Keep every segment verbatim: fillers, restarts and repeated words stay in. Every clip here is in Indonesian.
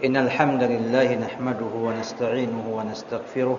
إن الحمد لله نحمده ونستعينه ونستغفره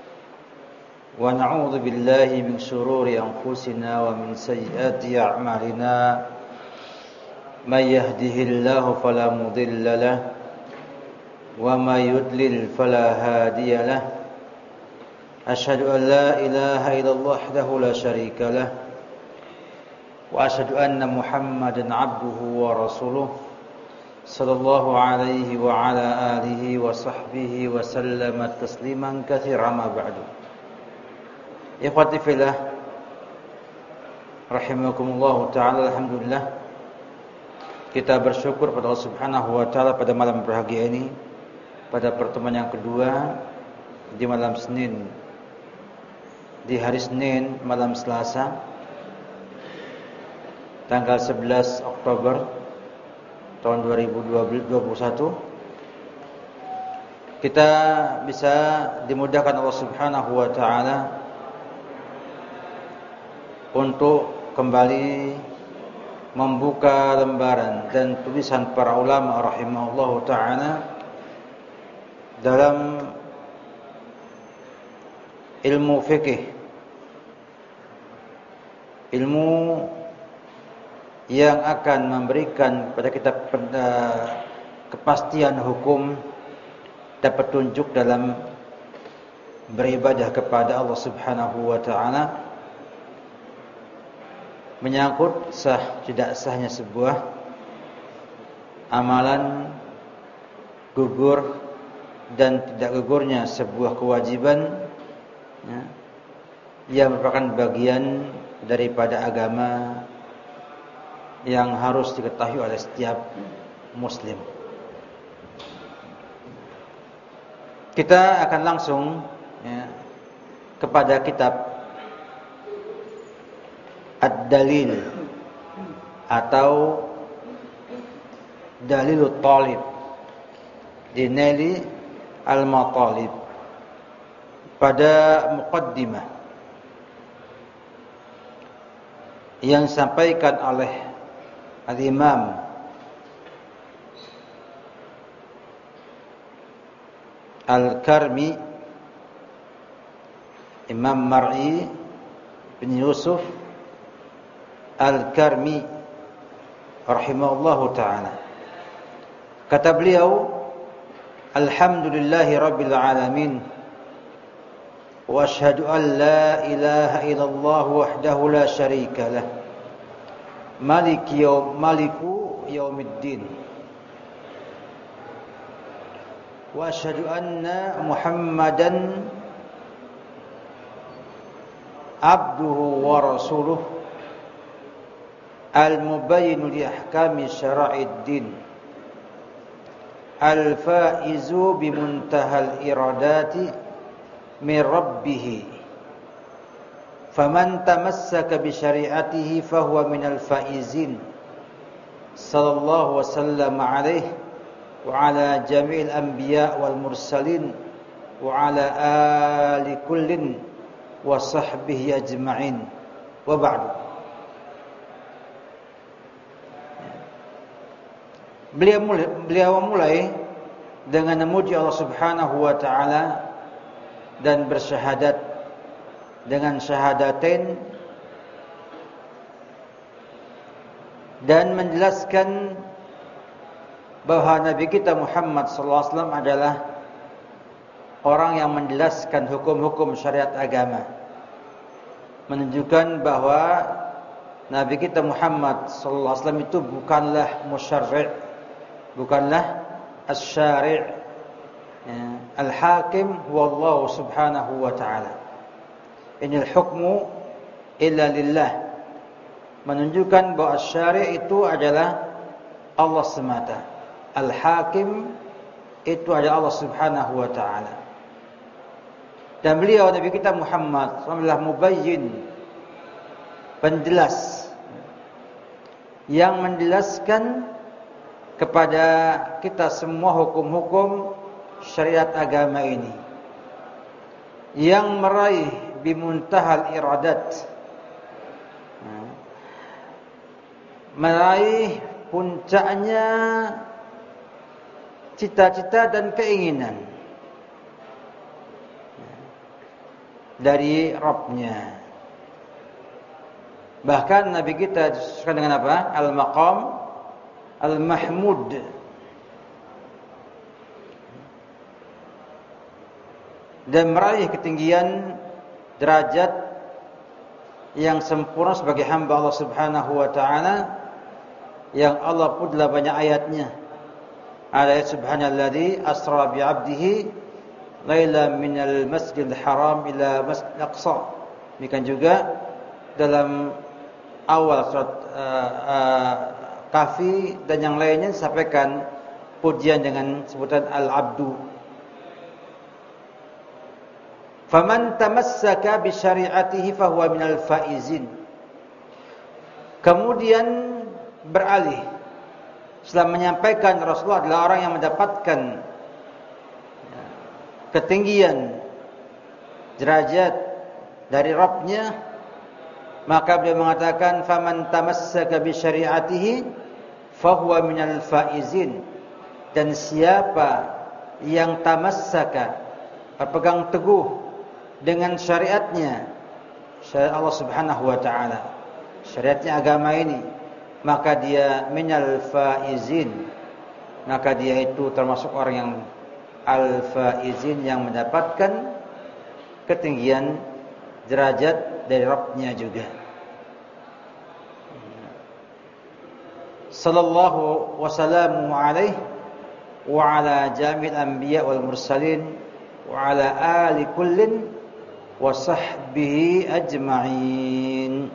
ونعوذ بالله من شرور أنفسنا ومن سيئات أعمالنا من يهده الله فلا مضل له وما يضلل فلا هادي له أشهد أن لا إله إلا الله وحده لا شريك له وأشهد أن محمدا عبده ورسوله صلى الله عليه وعلى آله وصحبه وسلم تسليما كثيرا ما بعد. Ikhwati fillah rahimakumullah taala, alhamdulillah kita bersyukur pada Allah Subhanahu wa taala pada malam berbahagia ini, pada pertemuan yang kedua di malam Senin, di hari Senin malam Selasa tanggal sebelas Oktober tahun dua ribu dua puluh satu. Kita bisa dimudahkan Allah Subhanahu wa taala untuk kembali membuka lembaran dan tulisan para ulama rahimahullahu taala dalam ilmu fikih, ilmu yang akan memberikan kepada kita kepastian hukum dan petunjuk dalam beribadah kepada Allah Subhanahu wa taala, menyangkut sah tidak sahnya sebuah amalan, gugur dan tidak gugurnya sebuah kewajiban ya, yang merupakan bagian daripada agama yang harus diketahui oleh setiap muslim. Kita akan langsung ya, kepada kitab Ad-Dalil atau Dalilut Talib di Naili Al-Matalib, pada muqaddimah yang disampaikan oleh Al-Imam Al-Karmi, Imam Mar'i bin Yusuf Al-Karmi rahimahullahu ta'ala. Kata beliau, alhamdulillahi rabbil alamin wa ashhadu an la ilaha illallah wahdahu la syarika lah maliki yaum maliku yaumiddin wa asyhadu anna muhammadan abduhu wa rasuluh al-mubayyin li ahkami syara'iddin al-faizu bi muntahal iradati min rabbih faman tamassaka bi syari'atihi fahuwa minal faizin sallallahu wasallam alaihi wa ala jami'il anbiya wal mursalin wa ala ali kullin wa sahbihi ajma'in wa ba'du. Beliau mulai, beliau mulai dengan memuji Allah Subhanahu wa taala dan bersyahadat dengan syahadatain dan menjelaskan bahwa Nabi kita Muhammad sallallahu alaihi wasallam adalah orang yang menjelaskan hukum-hukum syariat agama, menunjukkan bahwa Nabi kita Muhammad sallallahu alaihi wasallam itu bukanlah musyarri', bukanlah asy-syari', ya, al-hakim huwa Allah Subhanahu wa taala. Inil hukmu illa lillah, menunjukkan bahwa syari' itu adalah Allah semata, al-hakim itu adalah Allah Subhanahu wa taala. Dan beliau Nabi kita Muhammad sallallahu alaihi wasallam mubayyin, penjelas yang menjelaskan kepada kita semua hukum-hukum syariat agama ini, yang meraih bimuntahal iradat, meraih puncaknya cita-cita dan keinginan dari Rabbnya. Bahkan Nabi kita disusun dengan apa? Al-maqam al-mahmud. Dan meraih ketinggian derajat yang sempurna sebagai hamba Allah Subhanahu wa taala, yang Allah pun dalam banyak ayatnya. Ayat subhanalladzi asra bi 'abdihi laila minal masjidil haram ila masjidil aqsa. Demikian juga dalam awal surat uh, uh, Kahfi dan yang lainnya disampaikan pujian dengan sebutan al-'abdu. Faman tamassaka bi syari'atihi fahuwa minal faizin. Kemudian beralih setelah menyampaikan Rasulullah adalah orang yang mendapatkan ketinggian derajat dari Rabbnya, maka beliau mengatakan faman tamassaka bi syari'atihi fahuwa minal faizin. Dan siapa yang tamassaka, berpegang teguh dengan syariatnya, syariat Allah Subhanahu wa taala, syariatnya agama ini, maka dia minal faizin, maka dia itu termasuk orang yang al-faizin, yang mendapatkan ketinggian derajat dari Rabbnya juga. Sallallahu wasallamu alaihi wa ala jami'il anbiya wal mursalin wa ala ali kullin wa sahbihi ajma'in.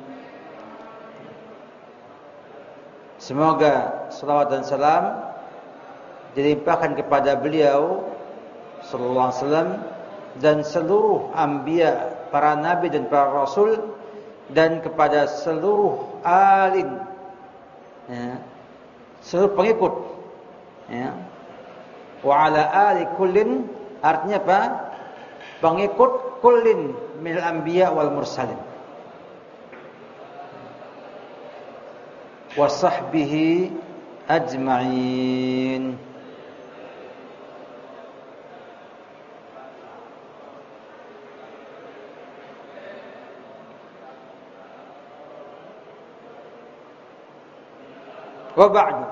Semoga salawat dan salam dilimpahkan kepada beliau sallallahu alaihi wasallam dan seluruh anbiya, para nabi dan para rasul, dan kepada seluruh alin, ya, seluruh pengikut, ya. Wa ala ali kullin artinya apa? Pengikut kullin minal anbiya wal mursalin. Wa sahbihi ajma'in. Wa ba'du.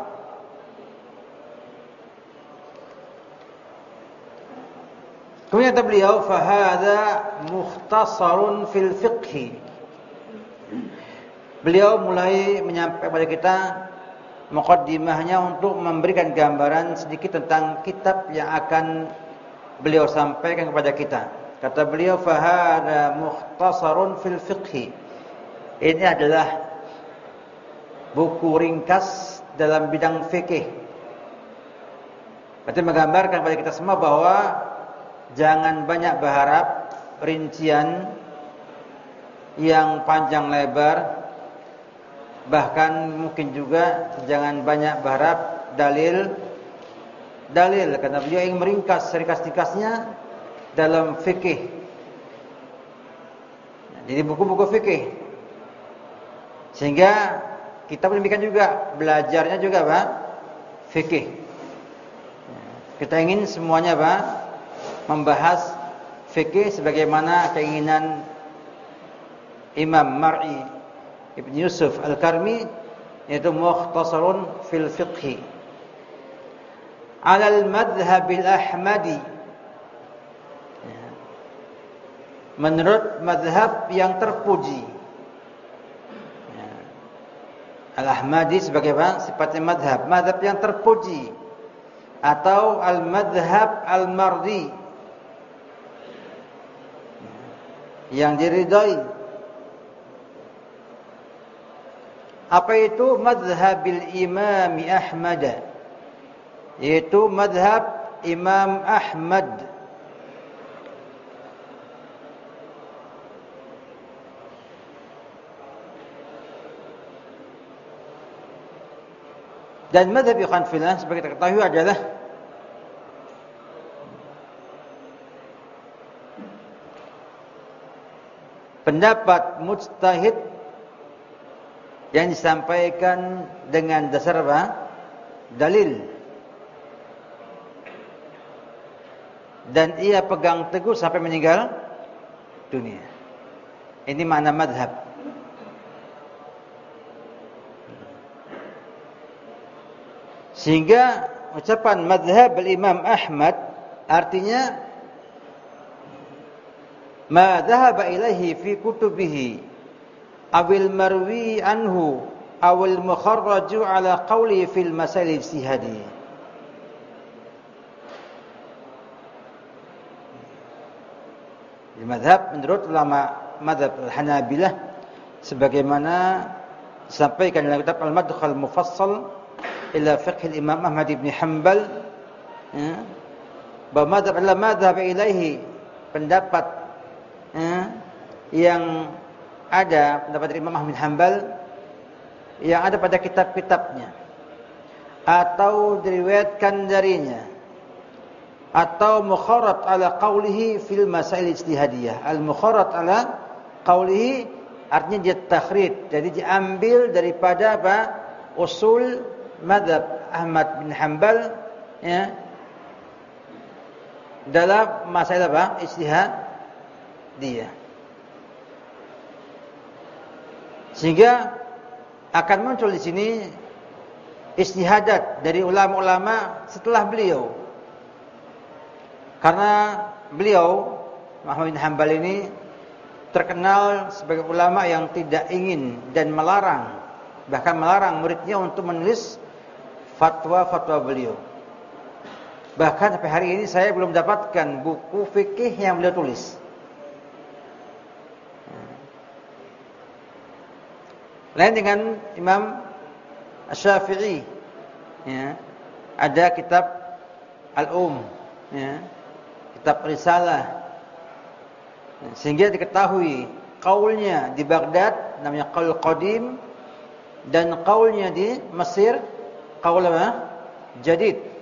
Kemudian kata beliau, fahadha mukhtasarun fil fiqhi. Beliau mulai menyampaikan kepada kita muqaddimahnya untuk memberikan gambaran sedikit tentang kitab yang akan beliau sampaikan kepada kita. Kata beliau, fahadha mukhtasarun fil fiqhi. Ini adalah buku ringkas dalam bidang fikih. Berarti menggambarkan kepada kita semua bahwa jangan banyak berharap rincian yang panjang lebar, bahkan mungkin juga jangan banyak berharap dalil dalil karena beliau ingin meringkas ringkas-ringkasnya dalam fikih. Jadi buku-buku fikih, sehingga kita demikian juga belajarnya juga Pak, fikih. Kita ingin semuanya Pak membahas fikih sebagaimana keinginan Imam Mar'i Ibn Yusuf Al-Karmi, yaitu mukhtasarun fil fiqhi ala al-madhhab al-ahmadi, menurut madhab yang terpuji. Al-Ahmadi sebagai apa? Sifatnya madhab, madhab yang terpuji, atau al-madhhab al-mardi, yang diridai. Apa itu madhabil Imam Ahmad? Yaitu madhab Imam Ahmad. Dan madhab ikhwan fillah sebagai kita ketahui adalah pendapat mujtahid yang disampaikan dengan dasar apa? Dalil. dan ia pegang teguh sampai meninggal dunia. Ini makna madhab. Sehingga ucapan madhab al-Imam Ahmad artinya ma dhahaba ilaihi fi kutubihi awil marwi anhu awil mukharraju ala qawli fil masail ijtihadi. Di madhab menurut ulama madhab Hanabilah sebagaimana disampaikan dalam kitab Al-Madkhal Mufassal ila fiqh al-Imam Ahmad ibn Hanbal, ya, bahwa madhab adalah madhab ilaihi, pendapat ya, yang ada pendapat dari Imam Ahmad bin Hanbal yang ada pada kitab-kitabnya atau diriwayatkan darinya atau mukharat ala qawlihi fil masail ijtihadiyah. Al-mukharat ala qawlihi artinya dia takhrid, jadi diambil daripada apa? Usul madhab Ahmad bin Hanbal, ya, dalam masalah apa? Ijtihadiyah. Sehingga akan muncul di sini ijtihadat dari ulama-ulama setelah beliau. Karena beliau Ahmad bin Hanbal ini terkenal sebagai ulama yang tidak ingin dan melarang, bahkan melarang muridnya untuk menulis fatwa-fatwa beliau. Bahkan sampai hari ini saya belum dapatkan buku fikih yang beliau tulis. Lain dengan Imam Asy-Syafi'i, ya, ada kitab Al-Um, ya, kitab Risalah, sehingga diketahui qaulnya di Baghdad namanya qaul qadim dan qaulnya di Mesir qaul apa? Jadid.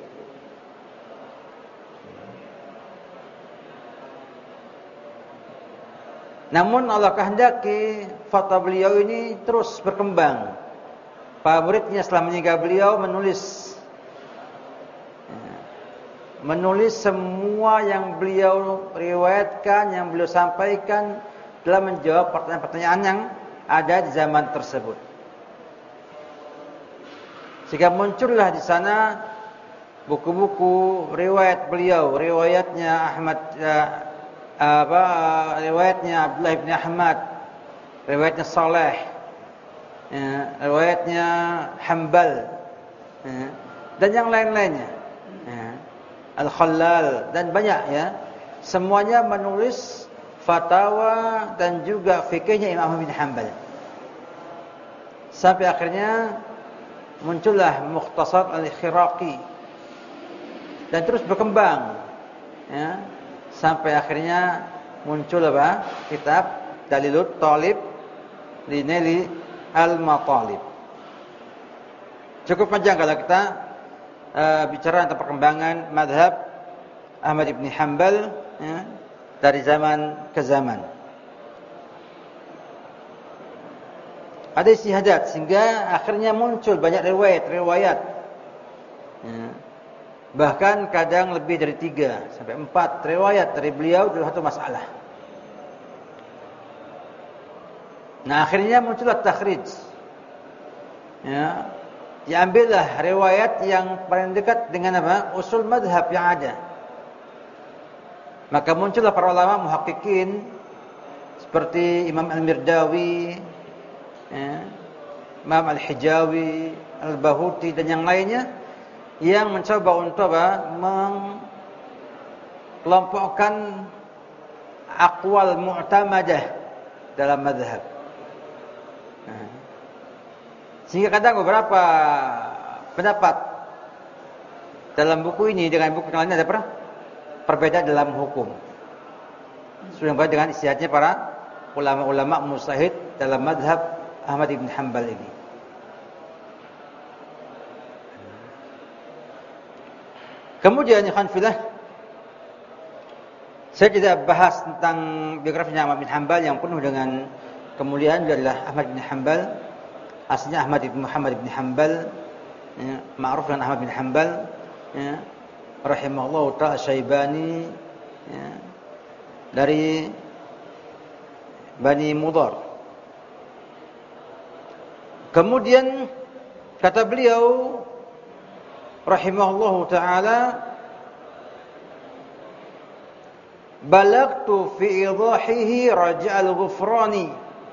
Namun Allah kehendaki fatwa beliau ini terus berkembang. Para muridnya setelah meninggal beliau menulis menulis semua yang beliau riwayatkan, yang beliau sampaikan dalam menjawab pertanyaan-pertanyaan yang ada di zaman tersebut. Sehingga muncullah di sana buku-buku riwayat beliau, riwayatnya Ahmad uh, apa riwayatnya Abdullah bin Ahmad, riwayatnya Saleh, ya, riwayatnya Hanbal, ya, dan yang lain-lainnya, ya, Al-Khallal dan banyak, ya, semuanya menulis fatwa dan juga fikihnya Imam Ahmad bin Hanbal. Sampai akhirnya muncullah Mukhtasar Al-Khiraqi dan terus berkembang, ya, sampai akhirnya muncul apa? Kitab Dalilut Talib li Naili Al-Matalib. Cukup panjang kalau kita uh, bicara tentang perkembangan mazhab Ahmad bin Hanbal, ya, dari zaman ke zaman. Ada istihadat sehingga akhirnya muncul banyak riwayat-riwayat, ya. Bahkan kadang lebih dari tiga sampai empat riwayat dari beliau dalam satu masalah. Nah, akhirnya muncullah takhrij, ya, diambillah riwayat yang paling dekat dengan apa? Usul madhab yang ada. Maka muncullah para ulama muhaqqiqin seperti Imam Al-Mirdawi, ya, Imam Al-Hijawi, Al-Bahuti dan yang lainnya yang mencoba untuk apa? Mengelompokkan aqwal mu'tamadah dalam mazhab. Nah, sehingga kadang beberapa pendapat dalam buku ini dengan buku yang lainnya ada apa? Perbedaan dalam hukum. Sudah berbeda dengan istihadnya para ulama-ulama mujtahid dalam mazhab Ahmad bin Hanbal ini. Kemudian ikhwan fillah, saya tidak bahas tentang biografinya Ahmad bin Hanbal yang penuh dengan kemuliaan. Adalah Ahmad bin Hanbal, aslinya Ahmad bin Muhammad bin Hanbal, ya, ma'ruf dengan Ahmad bin Hanbal, ya, rahimahullah ta'ala Syaibani, ya, dari Bani Mudhar. Kemudian kata beliau rahimahullahu taala, balagtu fi idahihi raja'al ghufrani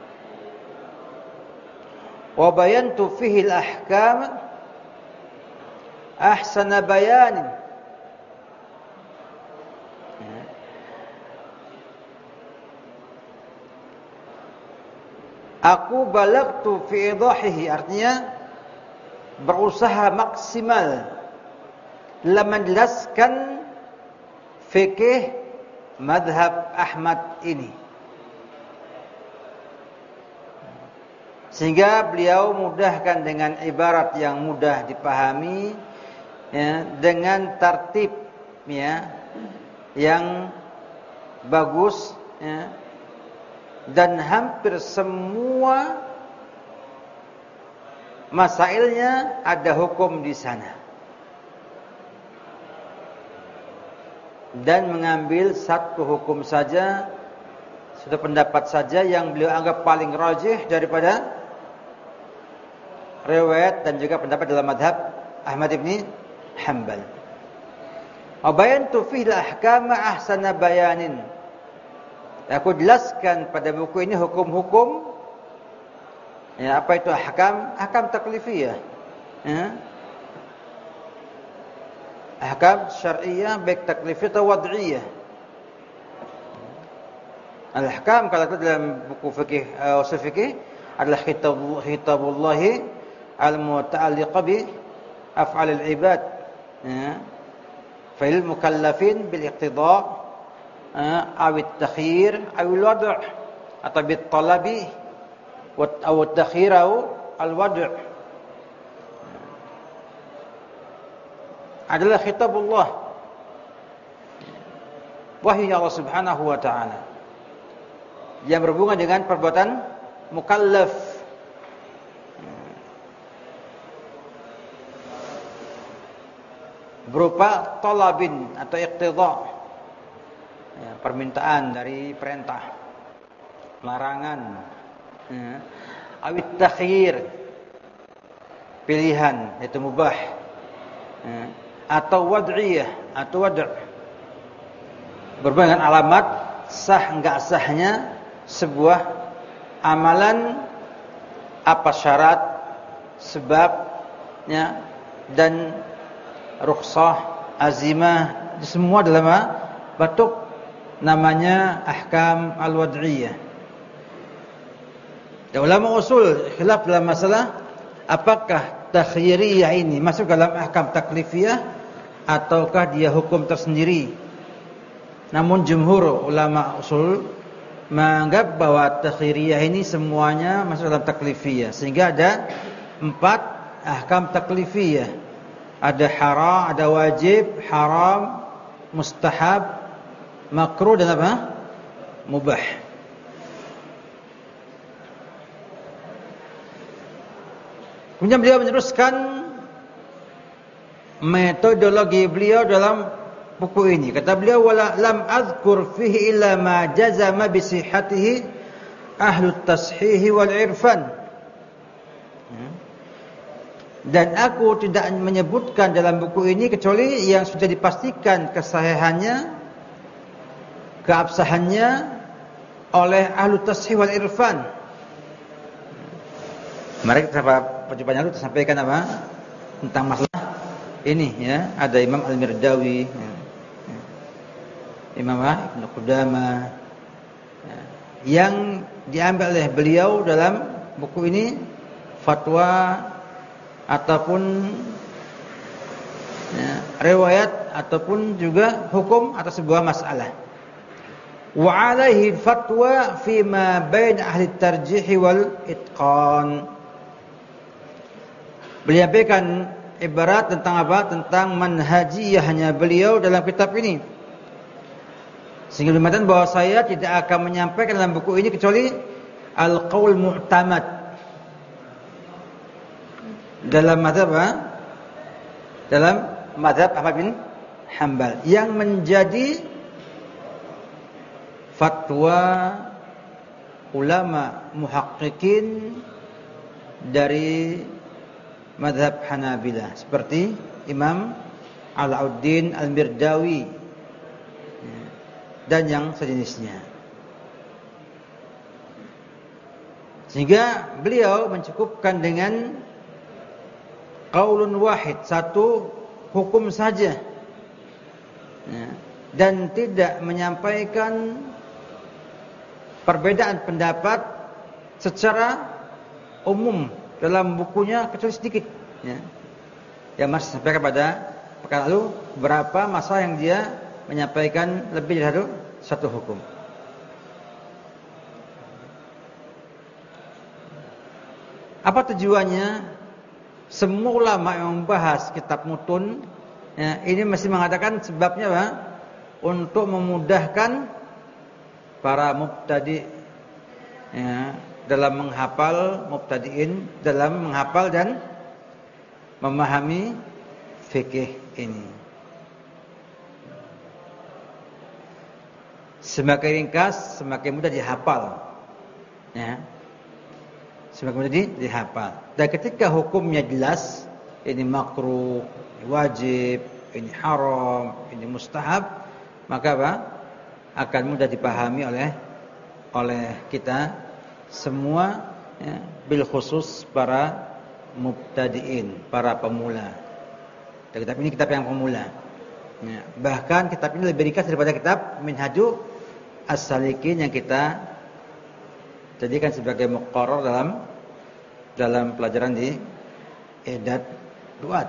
wa bayantu fihi al-ahkam ahsana bayanin. Aku balagtu fi idahihi, artinya berusaha maksimal dalam menjelaskan fikih madhab Ahmad ini, sehingga beliau mudahkan dengan ibarat yang mudah dipahami, ya, dengan tertib, ya, yang bagus, ya, dan hampir semua masailnya ada hukum di sana, dan mengambil satu hukum saja, satu pendapat saja yang beliau anggap paling rajih daripada riwayat dan juga pendapat dalam madhab Ahmad ibn Hanbal. Wa bayantu fihi al-ahkama ahsana bayanin. Aku jelaskan pada buku ini hukum-hukum, ya, apa itu ahkam? Ahkam taklifiyah, ya. Ahkam syar'iyyah baik taklifiyah atau wad'iyah. Al-ahkam kalau itu dalam buku fikih, uh, usul fikih adalah khitab khitabullah al-muta'alliq bi af'al al-ibad, ya. Fa'il mukallafin bil iqtida' awit takhir awil wad' atau bit talabi atau takhir atau al wad' adalah khitabullah, wahyu Allah Subhanahu wa taala yang berhubungan dengan perbuatan mukallaf, berupa talabin atau iqtida', ya, permintaan dari perintah, larangan, ya, awit takhir, pilihan, itu mubah, ya, atau wad'iyah atau wad', berhubungan dengan alamat sah enggak sahnya sebuah amalan, apa syarat, sebabnya, dan rukhsah, azimah, semua dalam bentuk namanya ahkam al-wad'iyah. Dan ulama usul khilaf dalam masalah apakah takhyiriyah ini masuk dalam ahkam taklifiyah ataukah dia hukum tersendiri. Namun jumhur ulama usul menganggap bahwa takhyiriyah ini semuanya masuk dalam taklifiyah, sehingga ada empat ahkam taklifiyah. Ada haram, ada wajib, haram, mustahab, makruh, dan apa? Mubah. Kemudian beliau meneruskan metodologi beliau dalam buku ini. Kata beliau, wala lam azkur fihi illa ma jazama bi sihhatihi ahlut tashih wal irfan. Dan aku tidak menyebutkan dalam buku ini kecuali yang sudah dipastikan kesahihannya, keabsahannya oleh ahlu tashih wal irfan. Mereka pada perjumpaan lalu sampaikan apa? Tentang masalah ini, ya. Ada Imam Al-Mirdawi, ya. Imam Ibn Qudamah, ya, yang diambil oleh beliau dalam buku ini fatwa ataupun, ya, riwayat ataupun juga hukum atas sebuah masalah. Wa alaihi fatwa fi ma bain ahli tarjih wal itqan. Beliau sampaikan ibarat tentang apa? Tentang manhajiyahnya beliau dalam kitab ini. Sehingga bermakna bahwa saya tidak akan menyampaikan dalam buku ini kecuali al-qaul mu'tamad dalam mazhab apa? Dalam mazhab Ahmad bin Hanbal yang menjadi fatwa ulama muhaqqiqin dari mazhab Hanabilah seperti Imam Alauddin Al-Mirdawi dan yang sejenisnya. Sehingga beliau mencukupkan dengan qaulun wahid, satu hukum saja, dan tidak menyampaikan perbedaan pendapat secara umum dalam bukunya kecuali sedikit, ya. Yang masih sampai kepada pekan lalu berapa masalah yang dia menyampaikan lebih dari satu, satu hukum. Apa tujuannya? Semua ulama yang membahas kitab mutun, ya, ini mesti mengatakan sebabnya apa? Untuk memudahkan para mubtadi, ya, dalam menghafal, mubtadiin dalam menghafal dan memahami fikih ini. Semakin ringkas, semakin mudah dihafal, ya. Semakin mudah dihafal. Dan ketika hukumnya jelas, ini makruh, ini wajib, ini haram, ini mustahab, maka apa? Akan mudah dipahami oleh oleh kita semua, ya, bil khusus para mubtadiin, para pemula. Dan kitab ini kitab yang pemula, ya. Bahkan kitab ini lebih ringkas daripada kitab Minhaju As-Salikin yang kita jadikan sebagai muqarrar dalam dalam pelajaran di I'dad Duat.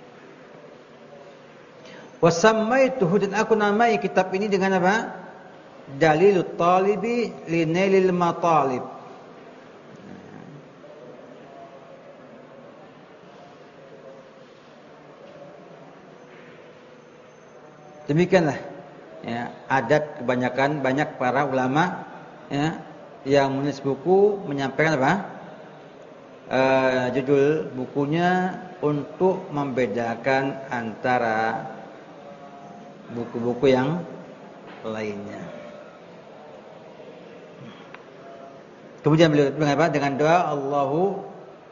Wasammaituhu, dan aku namai kitab ini dengan apa? Dalilut Talibi li nailil matalib. Demikianlah, ya, adat kebanyakan banyak para ulama, ya, yang menulis buku menyampaikan apa? Uh, judul bukunya untuk membedakan antara buku-buku yang lainnya. Kemudian beliau mengapa? Dengan doa, Allahu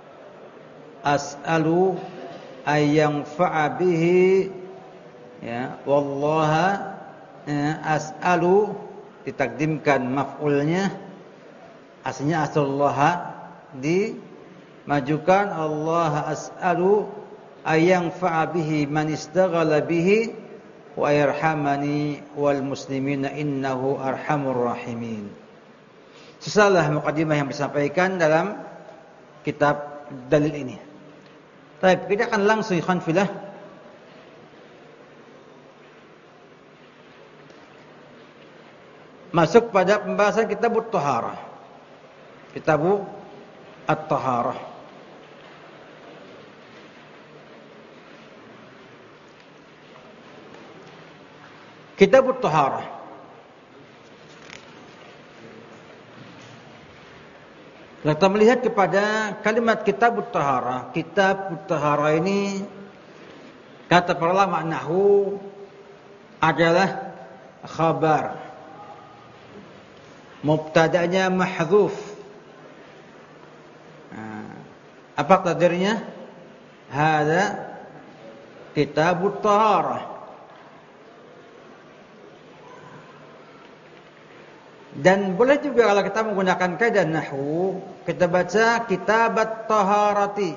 as'alu ayyanfa'a bihi, ya, wallaha, ya, as'alu ditakdimkan maf'ulnya, aslinya asallaha dimajukan, Allah as'alu ayyanfa'a bihi man istaghala bihi wa yarhamani wal muslimina innahu arhamur rahimin. Sesalah mukadimah yang disampaikan dalam kitab dalil ini. Baik, kita akan langsung ikhwan fillah masuk pada pembahasan kitab at-taharah. Kitab at-taharah. Kitab at-taharah. Kita melihat kepada kalimat kitab at-taharah. Kitab at-taharah ini kata para ulama nahwu adalah khabar. Mubtada'nya mahdzuf. Apa takdirnya? Hada kitabut taharah. Dan boleh juga kalau kita menggunakan kaidah nahwu, kita baca kitabat taharati.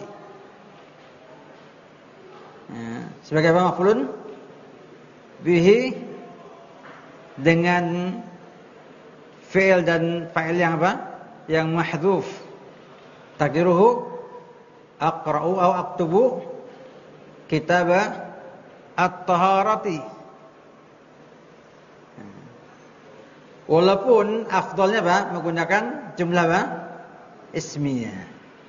Ya, sebagai apa maf'ulun bihi dengan fi'il dan fa'il yang apa? Yang mahdzuf. Takdiruhu aqra'u aw aktubu kitaba at-taharati. Walaupun afdalnya apa? Menggunakan jumlah apa? Ismiyah.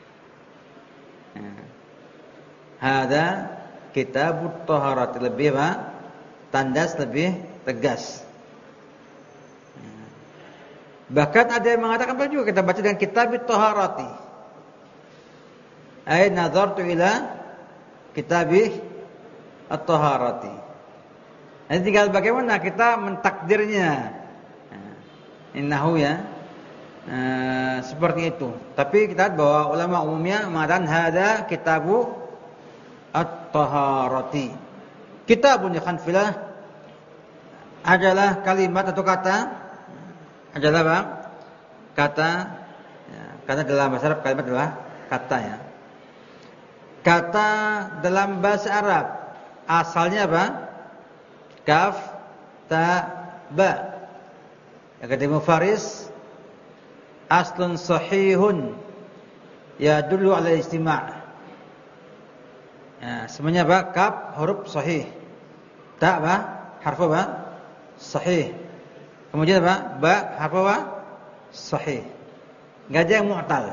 Hada kitabut taharati, lebih apa? Tandas, lebih tegas. Bahkan ada yang mengatakan apa juga kita baca dengan kitabut taharati. Ai nazartu ila kitabih at-taharati. Nanti tinggal bagaimana kita mentakdirnya. Innahu ya. Uh, seperti itu. Tapi kita lihat bahwa ulama umumnya mengatakan hada kitabu at-taharati. Kitabun Hanfilah adalah kalimat atau kata adalah apa? Kata ya, karena dalam bahasa Arab kalimat adalah kata ya. Kata dalam bahasa Arab asalnya apa? Kaf, ta, ba. Yang kedua Faris aslun sahihun ya dulu ala istima'. Ya, semuanya apa? Kaf huruf sahih. Ta apa? Harf apa? Sahih. Kemudian apa? Ba harf apa? Sahih. Enggak ada yang mu'tal.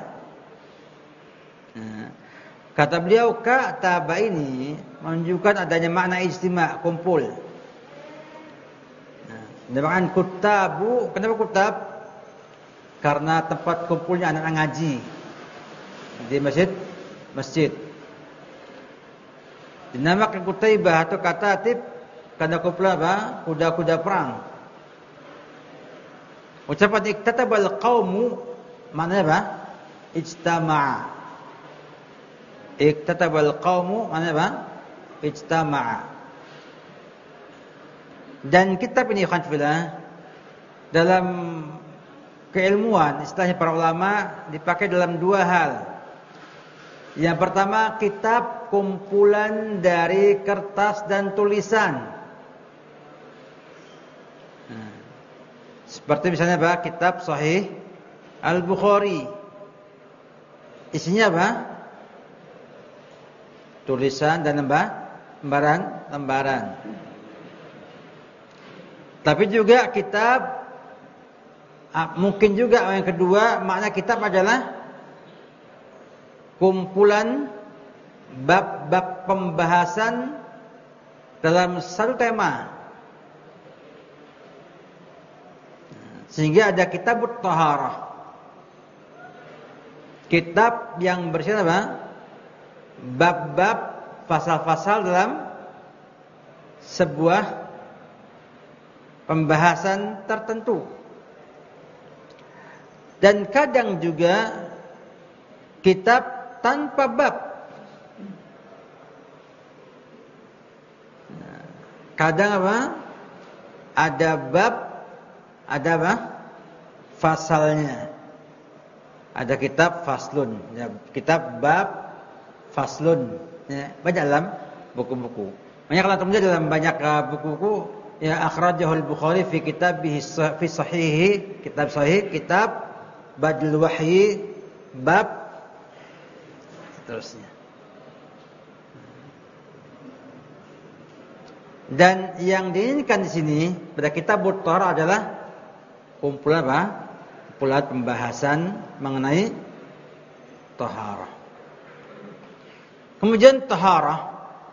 Nah, kata beliau kata ba ini menunjukkan adanya makna istima', kumpul. Nah, dinamakan kutabu. Kenapa kutab? Karena tempat kumpulnya anak-anak ngaji di masjid masjid. Dinamakan kutaibah atau katatib karena kumpul apa? Kuda-kuda perang. Ucapan iktatabal qaumu maknanya apa? Ijtama'a. Iktatabal qaumu maknanya apa? Ijtama'a. Dan kitab ini Hanfilah dalam keilmuan, istilahnya para ulama dipakai dalam dua hal. Yang pertama, kitab kumpulan dari kertas dan tulisan. Nah, seperti misalnya apa? Kitab Sahih Al-Bukhari. Isinya apa? Tulisan dan lembaran-lembaran. Tapi juga kitab mungkin juga yang kedua makna kitab adalah kumpulan bab-bab pembahasan dalam satu tema. Sehingga ada kitabut taharah. Kitab yang berisi apa? Bab-bab pasal-pasal dalam sebuah pembahasan tertentu. Dan kadang juga kitab tanpa bab. Kadang apa? Ada bab, ada apa? Fasalnya. Ada kitab faslun, ya, kitab bab faslun. Ya, banyak dalam buku-buku. Banyak kalau teman dalam banyak buku-buku, ya akhrajahul Bukhari fi kitabih fi sahihi, kitab sahih, kitab Badul Wahyi, bab seterusnya. Dan yang diinginkan di sini pada kitab At-Taharah adalah kumpulan apa? Kumpulan pembahasan mengenai taharah. Kemudian taharah,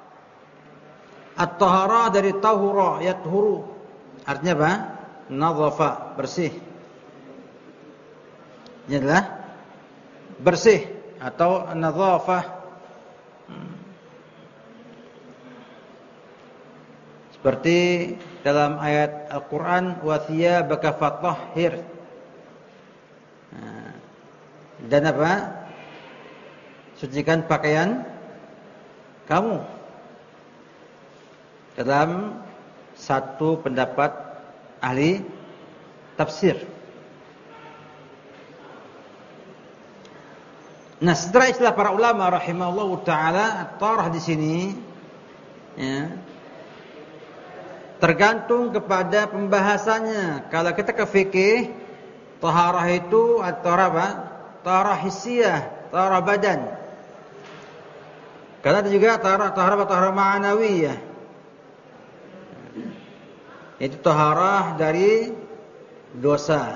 at-taharah dari tahura, yathuru, artinya apa? Nadhafa, bersih. Ini adalah bersih atau nadhafah. Seperti dalam ayat Al-Quran, wa thiyabaka fatahhir. Dan apa? Sucikan pakaian kamu. Dalam satu pendapat ahli tafsir. Nah, setelah istilah para ulama rahimahullahu taala, at-taharah di sini ya, tergantung kepada pembahasannya. Kalau kita ke fikih, taharah itu at-taharah apa? Taharah hissiyah, taharah badan. Karena ada juga taharah taharah taharah ma'nawiyah. Itu taharah dari dosa.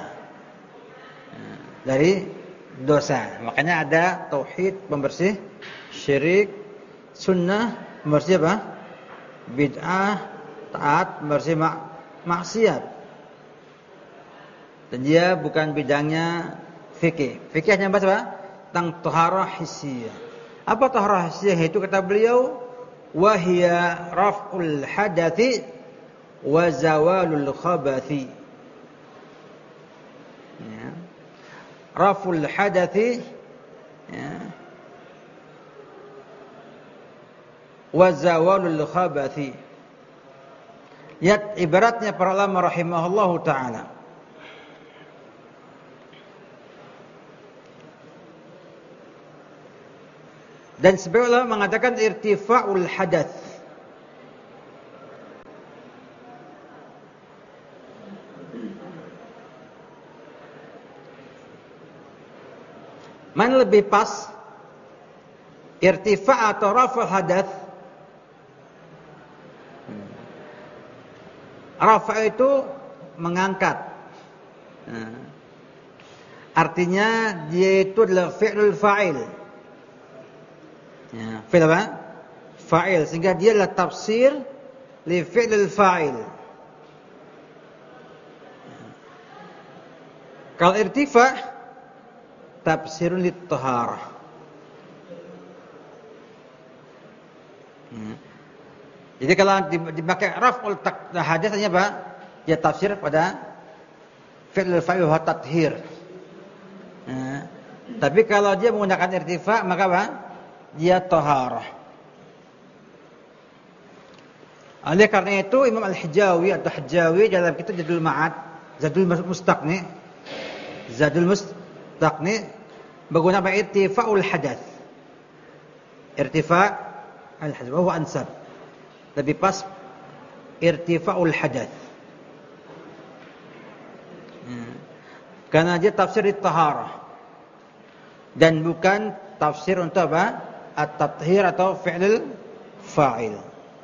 Dari dosa. Makanya ada tauhid pembersih, syirik, sunnah pembersih apa? Bid'ah, taat pembersih mak maksiat. Dan dia bukan bidangnya fikih. Fikih hanya bahas apa? Tentang taharah hissiyah. Apa taharah hissiyah itu? Kata beliau, wa hiya raf'ul hadathi wa zawalul khabathi. raful hadathi, ya, wa zawalul khabathi. Lihat ibaratnya para ulama rahimahullahu taala. Dan sebagian ulama mengatakan irtifa'ul hadath. Mana lebih pas? Irtifa' atau rafa'ul hadath? Rafa' itu mengangkat. Nah, artinya dia itu adalah fi'lul fa'il. Ya, fi'il apa? Fa'il. Sehingga dia adalah tafsir li fi'lul fa'il. Kalau irtifa' tafsirun lit taharah. Ya. Jadi kalau dipakai raf'ul hadath hanya apa? Dia tafsir pada fi'lul fa'il wa tathhir. Nah, tapi kalau dia menggunakan irtifa' maka apa? Dia taharah. Oleh karena itu Imam Al-Hijawi atau Hajjawi dalam kitab Zadul Ma'ad, Zadul Mustaqni, Zadul Mustaqni menggunakan irtifa'ul hadath. Irtifa' al-hadath wa huwa ansab. Lebih pas irtifa'ul hadath. Hmm. Karena dia tafsir at-taharah. Dan bukan tafsir untuk apa? At-tathhir atau fi'lul fa'il.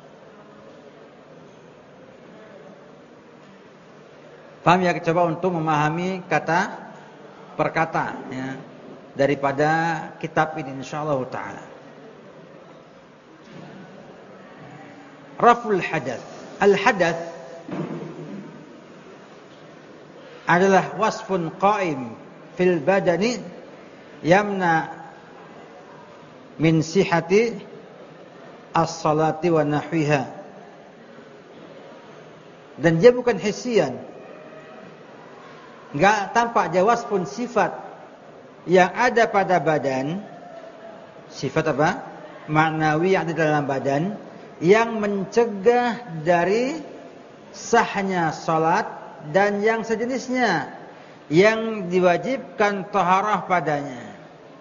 Paham ya? Coba untuk memahami kata per kata ya, daripada kitab ini insyaallah taala. Raful hadath. Al-hadath adalah wasfun qaim fil badani yamna min sihati as-salati wa nahwiha. Dan dia bukan hisian. Enggak tampak dia wasfun sifat yang ada pada badan. Sifat apa? Maknawi yang ada dalam badan yang mencegah dari sahnya salat dan yang sejenisnya yang diwajibkan taharah padanya.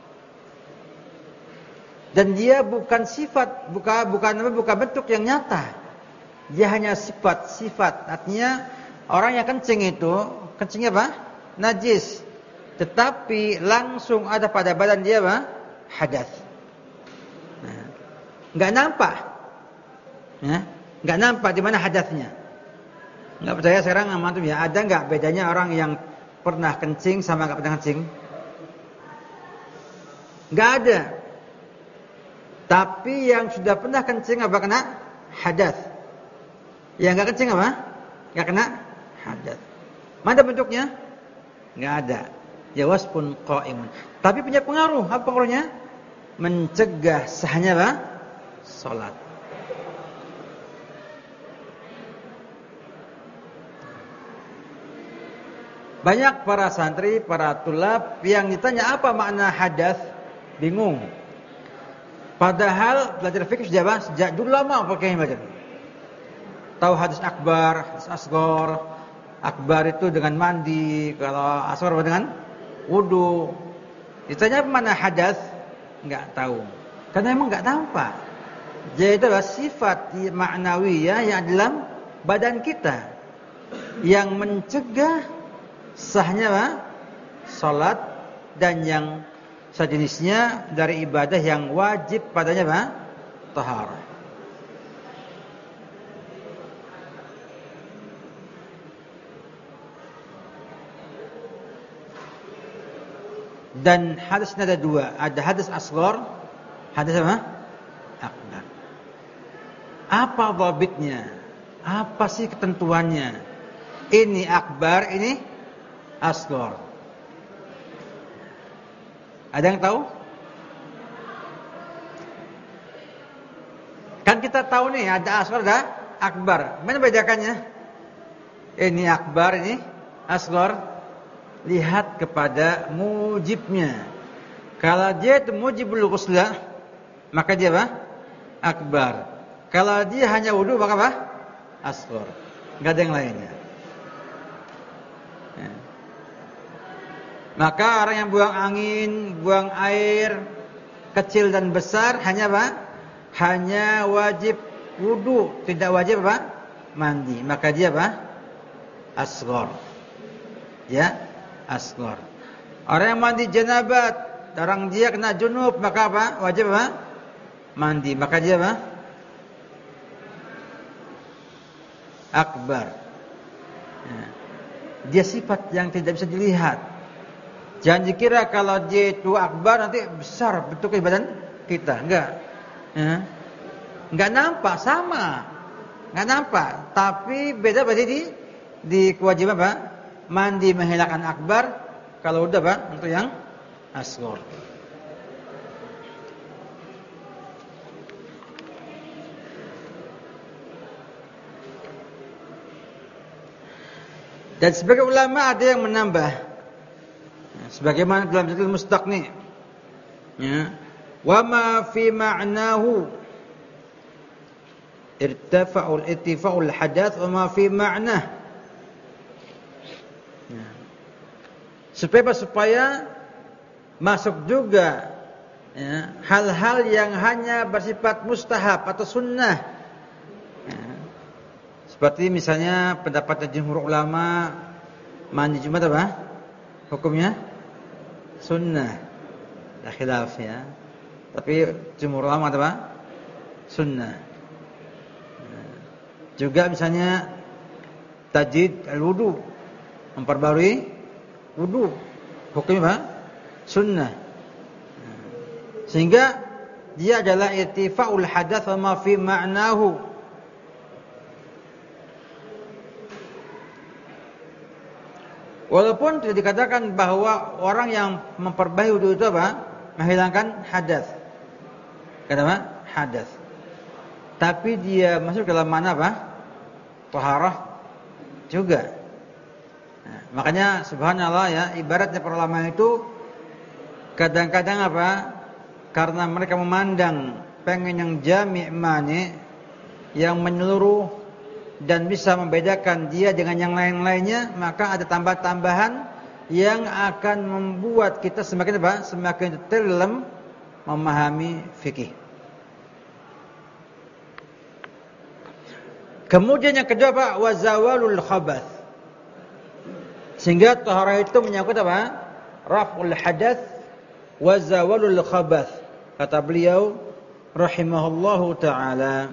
Dan dia bukan sifat, bukan bukan bukan bentuk yang nyata. Dia hanya sifat-sifat. Artinya orang yang kencing itu, kencingnya apa? Najis. Tetapi langsung ada pada badan dia apa? Hadath. Nah, enggak nampak. Ya, enggak nampak di mana hadatsnya. Enggak percaya sekarang antum ya, ada enggak bedanya orang yang pernah kencing sama enggak pernah kencing? Enggak ada. Tapi yang sudah pernah kencing apa kena hadats? Yang enggak kencing apa? Enggak kena hadats. Mana bentuknya? Enggak ada. Ya wasfun qaimun. Tapi punya pengaruh. Apa pengaruhnya? Mencegah sahnya apa? Salat. Banyak para santri, para tulab yang ditanya apa makna hadats, bingung. Padahal belajar fikih sejak, sejak dulu lama pakai belajar. Tahu hadis akbar, hadis asghar. Akbar itu dengan mandi, kalau asghar dengan wudu. Ditanya apa makna hadats, enggak tahu. Karena memang enggak tampak. Jadi itu adalah sifat maknawiyah yang dalam badan kita yang mencegah sahnya apa? Salat dan yang sejenisnya dari ibadah yang wajib padanya apa? Taharah. Dan hadisnya ada dua, ada hadis asghar, hadis apa? Akbar. Apa dhabitnya? Apa sih ketentuannya? Ini akbar, ini asghar. Ada yang tahu? Kan kita tahu nih ada asghar, ada akbar. Mana bedakannya? Ini akbar, ini asghar. lihat kepada mujibnya. Kalau dia itu mujibul ghuslah, maka dia apa? Akbar. Kalau dia hanya wudu, maka apa? Asghar. Enggak ada yang lainnya. Ya. Maka orang yang buang angin, buang air, kecil dan besar, hanya apa? Hanya wajib wudu, tidak wajib apa? Mandi. Maka dia apa? Asghar. Ya, asghar. Orang yang mandi janabat, orang dia kena junub, maka apa? Wajib apa? Mandi. Maka dia apa? Akbar. Ya. Dia sifat yang tidak bisa dilihat. Jangan dikira kalau dia itu akbar nanti besar bentuk badan kita. Enggak. Ya. Enggak nampak sama. Enggak nampak, tapi beda berarti di di kewajiban apa? Mandi menghilangkan akbar, kalau udah Pak untuk yang asghar. Dan sebagai ulama ada yang menambah. Sebagaimana dalam Zadul Mustaqni, ya, wa ma fi ma'nahu irtafa'ul ittifa'ul hadath wa ma fi ma'nah. Ya. Supaya supaya masuk juga ya, hal-hal yang hanya bersifat mustahab atau sunnah. Ya. Seperti misalnya pendapat jumhur ulama mandi Jumat apa? Hukumnya sunnah, ada khilaf ya. Tapi jumhur ulama apa? Sunnah. Juga misalnya tajdid al-wudu, memperbarui wudu, hukumnya apa? Sunnah. Sehingga dia adalah irtifa'ul hadath wa ma fi ma'nahu. Walaupun tidak dikatakan bahwa orang yang memperbaiki wudu itu apa? Menghilangkan hadas. Kenapa? Hadas. Tapi dia masuk dalam mana apa? Taharah juga. Nah, makanya subhanallah ya, ibaratnya para ulama itu kadang-kadang apa? Karena mereka memandang pengen yang jami' mani, yang menyeluruh dan bisa membedakan dia dengan yang lain-lainnya, maka ada tambah-tambahan yang akan membuat kita semakin apa? Semakin detail dalam memahami fikih. Kemudian yang kedua Pak, wazawalul khabath. Sehingga taharah itu menyangkut apa? Raf'ul hadath wazawalul khabath. Kata beliau rahimahullahu taala.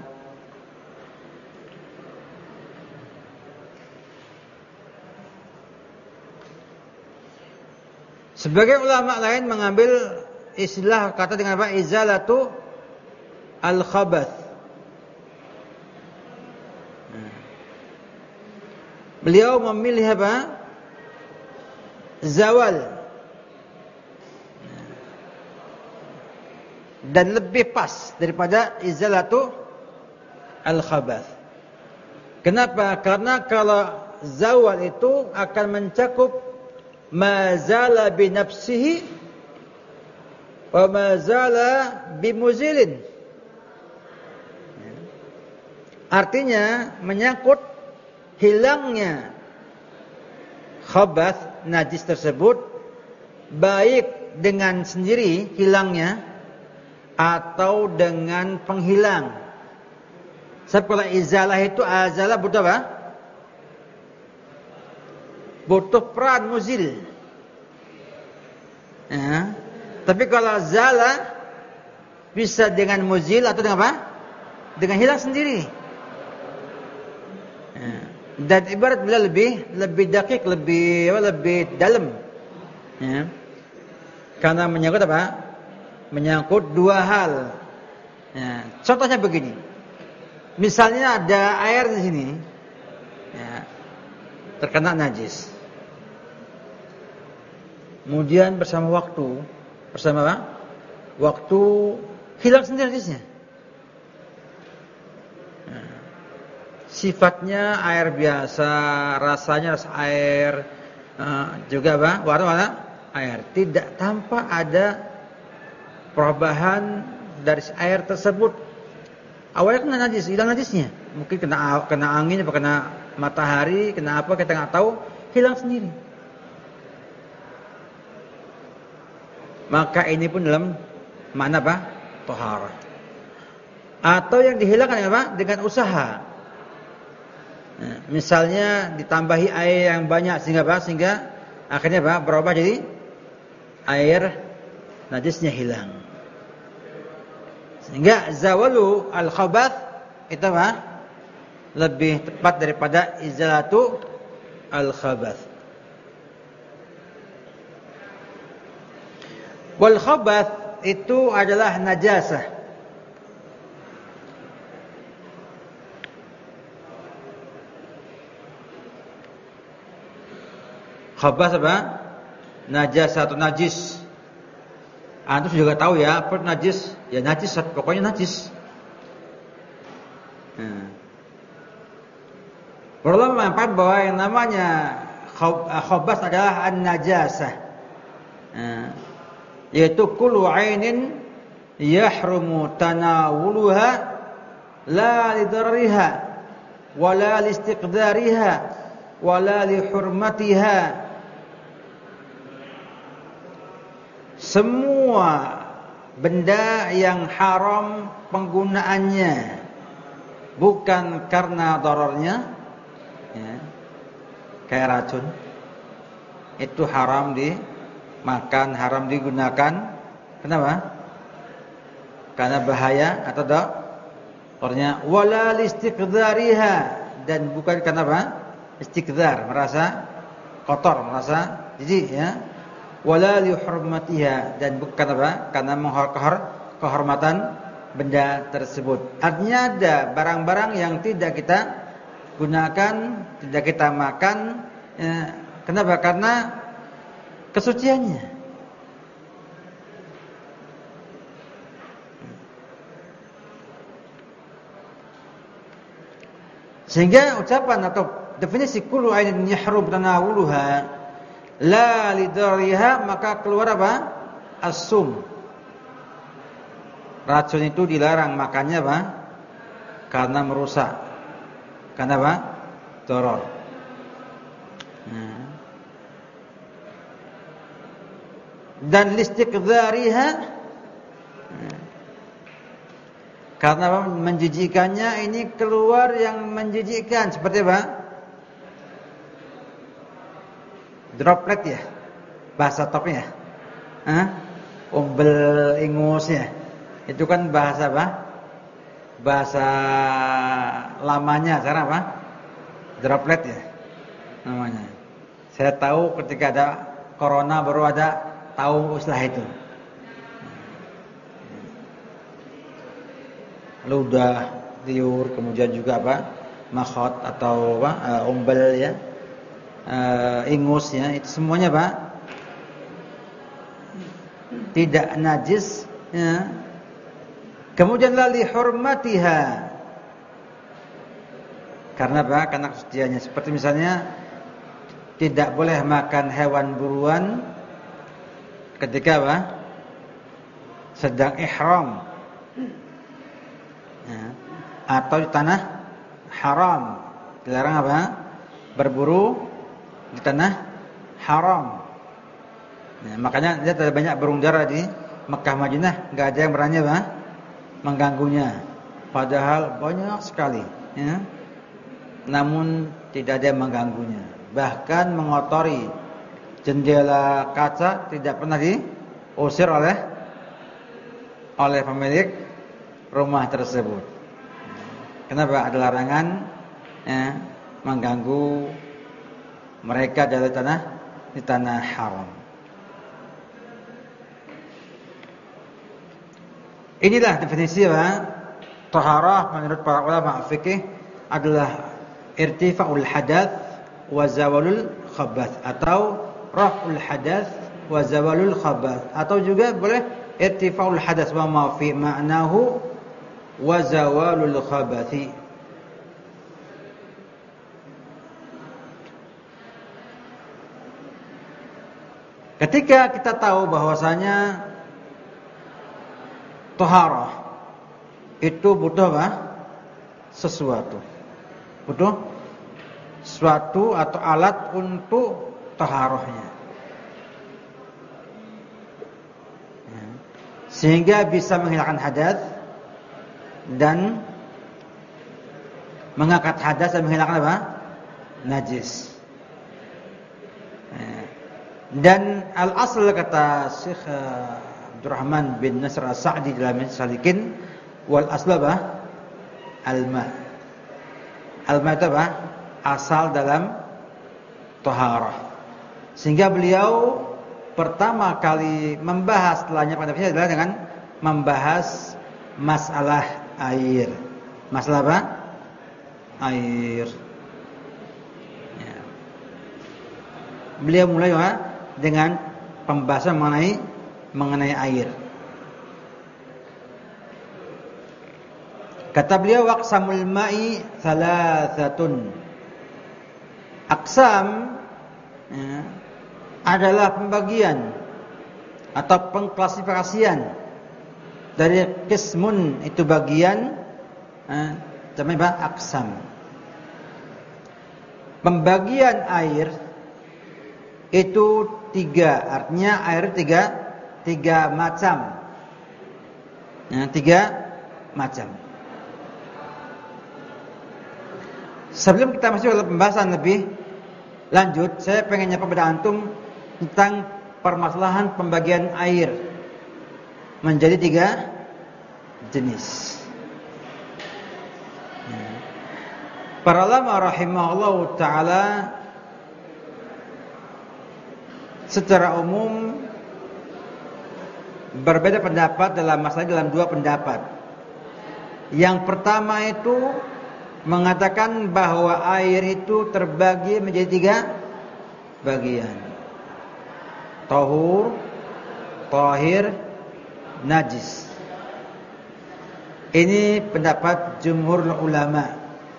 Sebagai ulama lain mengambil istilah kata dengan apa? Izalatu al-khabath. Beliau memilih apa? Zawal. Dan lebih pas daripada izalatu al-khabath. Kenapa? Karena kalau zawal itu akan mencakup ma zala bi nafsihi wa ma zala bi muzilin. Artinya menyangkut hilangnya khabath najis tersebut, baik dengan sendiri hilangnya atau dengan penghilang. Sebab kalau izalah itu azalah butuh apa? Butuh peran muzil. Ya. Tapi kalau zala bisa dengan muzil atau dengan apa? Dengan hilang sendiri. Ya. Dan ibarat bila lebih lebih dakik, lebih lebih dalam. Ya. Karena menyangkut apa? Menyangkut dua hal. Ya. Contohnya begini. Misalnya ada air di sini. Ya. Terkena najis. Kemudian bersama waktu, bersama apa? Waktu hilang sendiri najisnya. Sifatnya air biasa, rasanya rasa air, uh, juga apa? Warna-warna air. Tidak tanpa ada perubahan dari air tersebut. Awalnya kena najis, hilang najisnya. Mungkin kena kena angin, apa kena matahari, kena apa kita nggak tahu, hilang sendiri. Maka ini pun dalam makna apa? Taharah. Atau yang dihilangkan apa? Dengan usaha. Nah, misalnya ditambahi air yang banyak sehingga apa? Sehingga akhirnya apa? Berubah jadi air najisnya hilang. Sehingga zawalu al-khabath itu apa? Lebih tepat daripada izalatu al-khabath. Wal khabath itu adalah najasah. Khabath apa? Najasah atau najis. Antum juga tahu ya, apa najis? Ya najis, pokoknya najis. Nah. Perlu memahami bahwa yang namanya khabath adalah an-najasah. Nah. Yaitu kullu 'ainin yahrumu tanawuluha la lidarriha wala liistiqdariha wala lihurmatiha. Semua benda yang haram penggunaannya bukan karena dararnya, ya, kayak racun, itu haram dimakan, haram digunakan. Kenapa? Karena bahaya atau dararnya. Wala listiqdariha, dan bukan karena apa? Istiqdar, merasa kotor, merasa jijik, ya. Wala li hurmatiha, dan bukan apa? Karena menghormati kehormatan benda tersebut. Artinya ada barang-barang yang tidak kita gunakan, tidak kita makan. Ya, kenapa? Karena kesuciannya. Sehingga ucapan atau definisi kullu ainin yahrum tanawuluha la lidariha, maka keluar apa? As-sum. Racun itu dilarang makannya apa? Karena merusak. Karena apa? Darar. Nah. Dan listiqdariha, nah, karena apa? Menjijikannya, ini keluar yang menjijikkan. Seperti apa? Droplet ya, bahasa topnya, Hah? Umbel ingusnya, itu kan bahasa apa? Bahasa lamanya sekarang apa? Droplet ya, namanya. Saya tahu ketika ada corona baru ada tahu istilah itu. Ludah, liur, kemudian juga apa? Makhot atau apa? Uh, umbel ya. Uh, ingus ya, itu semuanya Pak tidak najis ya. Kemudian la li hurmatiha, karena apa? Karena kesuciannya. Seperti misalnya tidak boleh makan hewan buruan ketika apa? Sedang ihram ya. Atau di tanah haram, dilarang apa? Berburu di tanah haram. Nah, makanya lihat ada banyak burung dara di Mekah Madinah, enggak ada yang berani apa? Mengganggunya. Padahal banyak sekali, ya. Namun tidak ada yang mengganggunya. Bahkan mengotori jendela kaca tidak pernah diusir oleh oleh pemilik rumah tersebut. Kenapa? Ada larangan ya, mengganggu mereka dari tanah di tanah haram. Inilah definisi apa? Taharah menurut para ulama fikih adalah irtifa'ul hadath wa zawalul khabath, atau raf'ul hadath wa zawalul khabath, atau juga boleh irtifa'ul hadath wa ma fi ma'nahu wa zawalul khabathi. Ketika kita tahu bahwasanya taharah itu butuh apa? Sesuatu. Butuh suatu atau alat untuk taharahnya. Sehingga bisa menghilangkan hadas dan mengangkat hadas dan menghilangkan apa? Najis. Dan al-asl kata Syekh Abdurrahman bin Nasr As-Sa'di dalam Salikin, wal asl apa? Al-ma. Al-ma itu apa? Asal dalam taharah. Sehingga beliau pertama kali membahas setelahnya pada sini adalah dengan membahas masalah air. Masalah apa? Air. Ya. Beliau mulai apa? Dengan pembahasan mengenai mengenai air. Kata beliau, waqsamul ma'i thalathatun. Aqsam, ya, adalah pembagian atau pengklasifikasian dari qismun, itu bagian, eh, namanya aqsam. Pembagian air itu tiga, artinya air tiga, tiga macam, ya, tiga macam. Sebelum kita masuk ke pembahasan lebih lanjut, saya pengen nyapa pada antum tentang permasalahan pembagian air menjadi tiga jenis. Para ulama rahimahullah ta'ala secara umum berbeda pendapat dalam masalah, dalam dua pendapat. Yang pertama itu mengatakan bahwa air itu terbagi menjadi tiga bagian: tahur, tahir, najis. Ini pendapat jumhur ulama.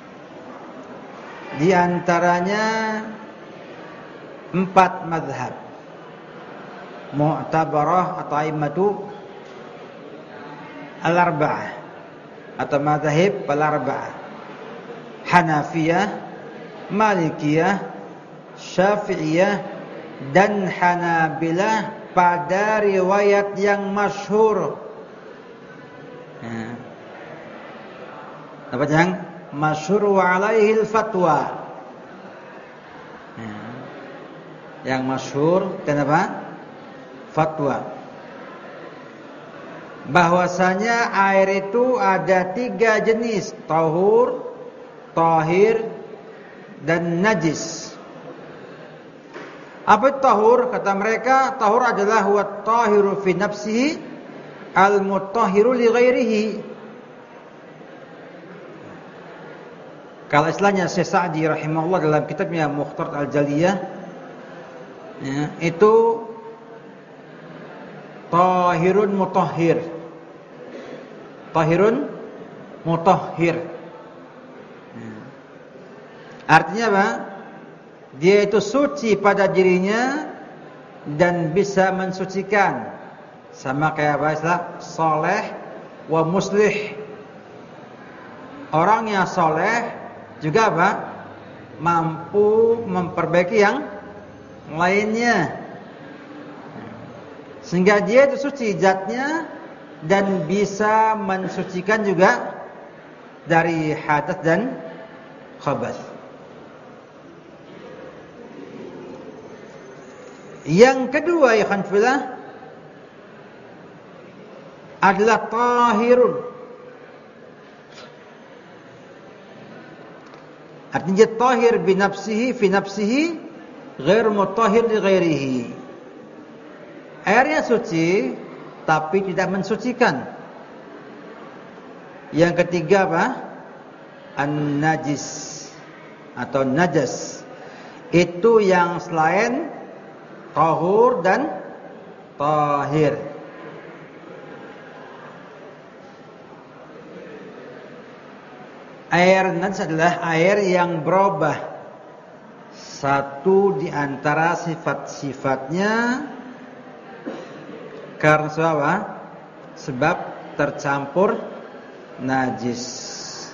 Di antaranya empat mazhab mu'tabarah atau a'immatu al-arba'ah atau mazahib al-arba'ah: Hanafiyah, Malikiyah, Syafi'iyah, dan Hanabilah pada riwayat yang masyhur. Ya. Apa yang masyhur wa alaihil fatwa. Ya. Yang masyhur dan apa? Fatwa. Bahwasanya air itu ada tiga jenis: tahur, tahir, dan najis. Apa itu tahur? Kata mereka, tahur adalah huwa tahiru fi nafsihi al-mutahhiru li ghairihi. Kalau istilahnya Syekh Sa'di rahimahullah dalam kitabnya Mukhtarat Al-Jaliyah, ya, itu tahirun mutahhir. Tahirun mutahhir. Artinya apa? Dia itu suci pada dirinya dan bisa mensucikan. Sama kayak apa istilah? Soleh wa muslih. Orang yang soleh juga apa? Mampu memperbaiki yang lainnya. Sehingga dia itu suci zatnya dan bisa mensucikan juga dari hadas dan khabath. Yang kedua, ya khanfillah, adalah tahirun. Artinya tahir binafsihi fi nafsihi ghair mutahhir li ghairihi. Airnya suci tapi tidak mensucikan. Yang ketiga apa? An-najis atau najas. Itu yang selain tahur dan tahir. Air najis adalah air yang berubah. Satu di antara sifat-sifatnya Karena sebab apa? Sebab tercampur najis.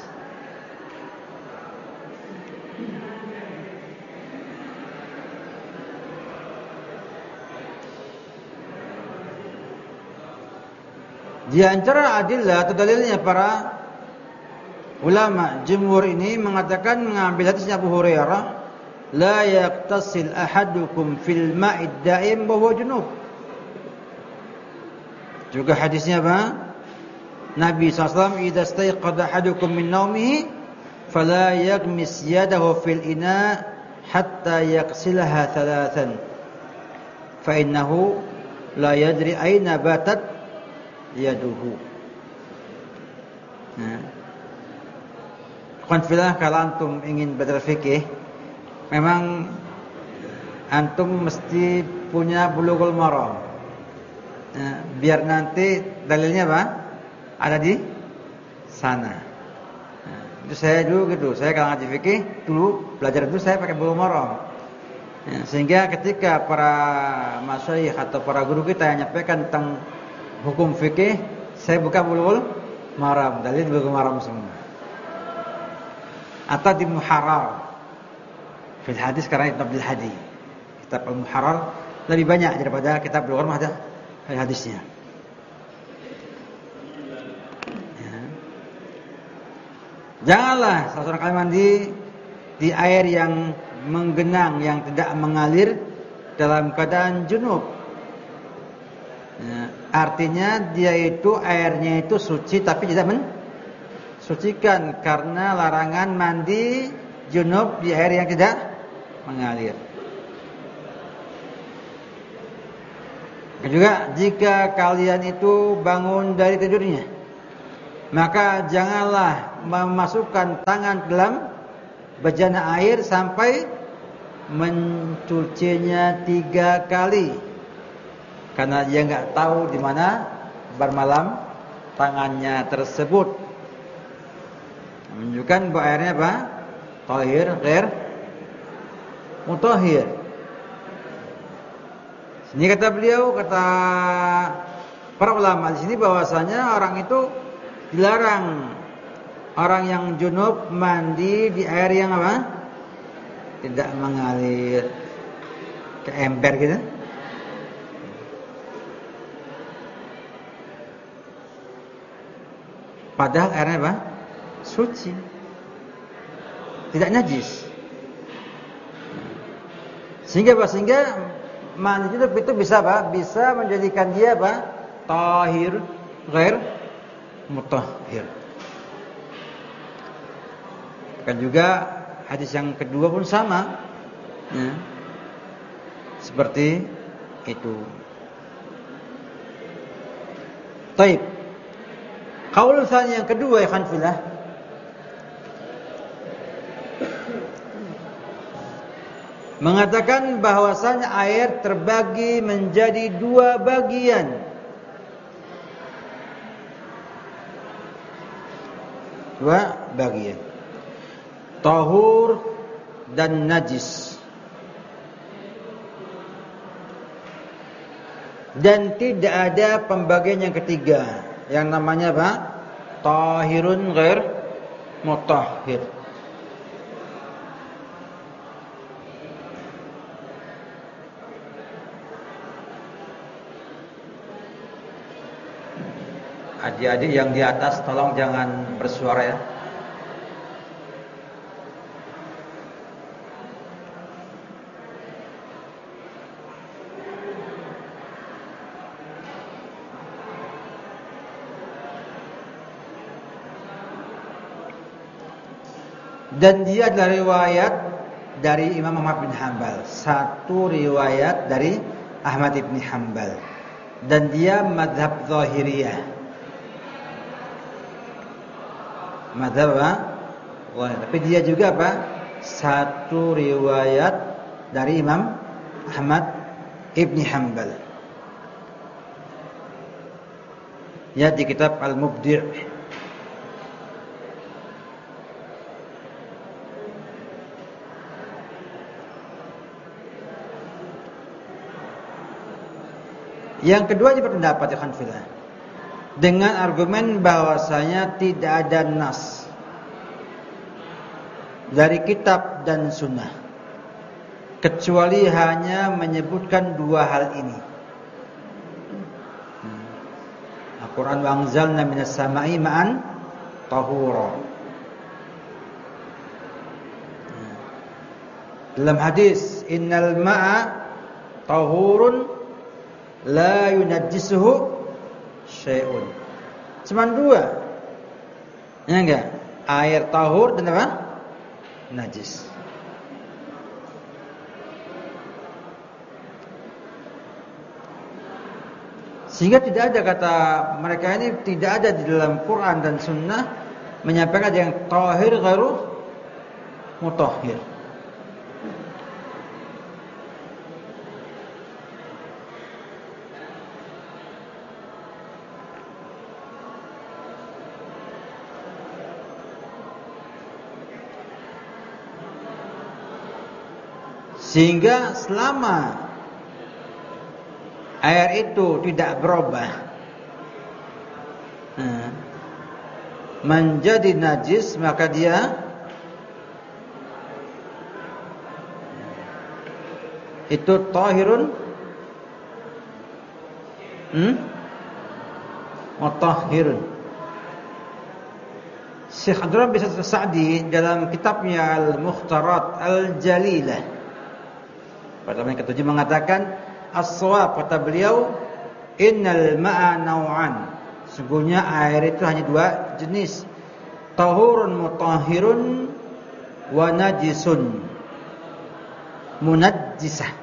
Di antara adillah atau dalilnya para ulama jumhur ini mengatakan mengambil hadis Abu Hurairah, la yaqtasil ahadukum fil ma'id da'im wa huwa junub. Juga hadisnya apa? Nabi sallallahu alaihi wasallam, idza stayqadha ahadukum min naumihi fala yaghmis yadahu fil ina hatta yaghsilaha thalathan fa innahu la yadri aina batat yaduhu. Nah, konfilah kalau antum ingin belajar fikih, memang antum mesti punya Bulughul Maram. Nah, biar nanti dalilnya apa? Ada di sana. Nah, itu saya dulu gitu. Saya kalau ngaji fikih dulu belajar itu saya pakai Bulughul Maram. Nah, sehingga ketika para masyayikh atau para guru kita yang nyampaikan tentang hukum fikih, saya buka Bulughul Maram, dalil Bulughul Maram semua. Atau di Muharrar fil hadis, karena kitab Abdul Hadi. Kitab Al-Muharrar lebih banyak daripada kitab Bulughul Maram ada hadisnya. Ya. Janganlah seorang kali mandi di air yang menggenang, yang tidak mengalir dalam keadaan junub. Ya, artinya dia itu airnya itu suci tapi tidak mensucikan, karena larangan mandi junub di air yang tidak mengalir. Juga jika kalian itu bangun dari tidurnya, maka janganlah memasukkan tangan dalam bejana air sampai mencucinya tiga kali. Karena dia nggak tahu di mana bermalam tangannya tersebut. Menunjukkan bahwa airnya apa? Tahir, ghair mutahhir. Ini kata beliau, kata para ulama di sini bahwasanya orang itu dilarang, orang yang junub mandi di air yang apa? Tidak mengalir, ke ember gitu. Padahal airnya apa? Suci, tidak najis. Sehingga apa? Sehingga mandi junub itu bisa apa? Bisa menjadikan dia apa? Tahir, ghair mutahhir. Kan juga hadis yang kedua pun sama, ya, seperti itu. Taib. Qaul tsani yang kedua, ya khanfilah, mengatakan bahwasanya air terbagi menjadi dua bagian. Dua bagian. Tahur dan najis. Dan tidak ada pembagian yang ketiga, yang namanya apa? Tahirun ghair mutahhir. Adik-adik yang di atas tolong jangan bersuara ya. Dan dia adalah riwayat dari Imam Ahmad bin Hanbal. Satu riwayat dari Ahmad bin Hanbal. Dan dia madhab Zahiriyah. Madhab apa? Tapi dia juga apa? Satu riwayat dari Imam Ahmad bin Hanbal. Ya, di kitab Al-Mubdi'. Yang kedua dia berpendapat ya Hanfilah dengan argumen bahwasanya tidak ada nas dari kitab dan sunnah kecuali hanya menyebutkan dua hal ini. Al-Quran wa anzalna minas sama'i ma'an tahura. Dalam hadis innal ma'a tahurun la yunajjisuhu syai'un. Cuma dua. Ya enggak? Air tahur dan apa? Najis. Sehingga tidak ada kata mereka ini tidak ada di dalam Quran dan Sunnah menyampaikan yang tahir ghairu mutahhir. Sehingga selama air itu tidak berubah nah, menjadi najis, maka dia itu tahirun hmm? mutahhirun. Syekh Abdurrahman bin Sa'di dalam kitabnya Al-Mukhtarat Al-Jalilah pada yang ketujuh mengatakan as-shawab, kata beliau, innal ma'a naw'an. Sesungguhnya air itu hanya dua jenis. Tahurun mutahhirun wa najisun munajjisah.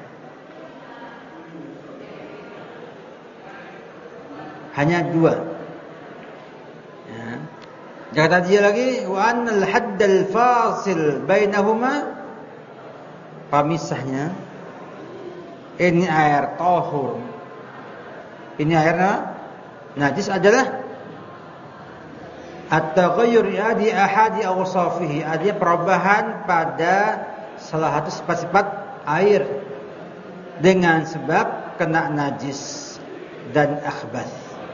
Hanya dua. Ya. Kata dia lagi wa annal haddal fasil bainahuma, pemisahnya ini air tahur, ini air najis adalah at-taghayyur di ahadi awsafihi, ada perubahan pada salah satu sifat-sifat air dengan sebab kena najis dan akhbath.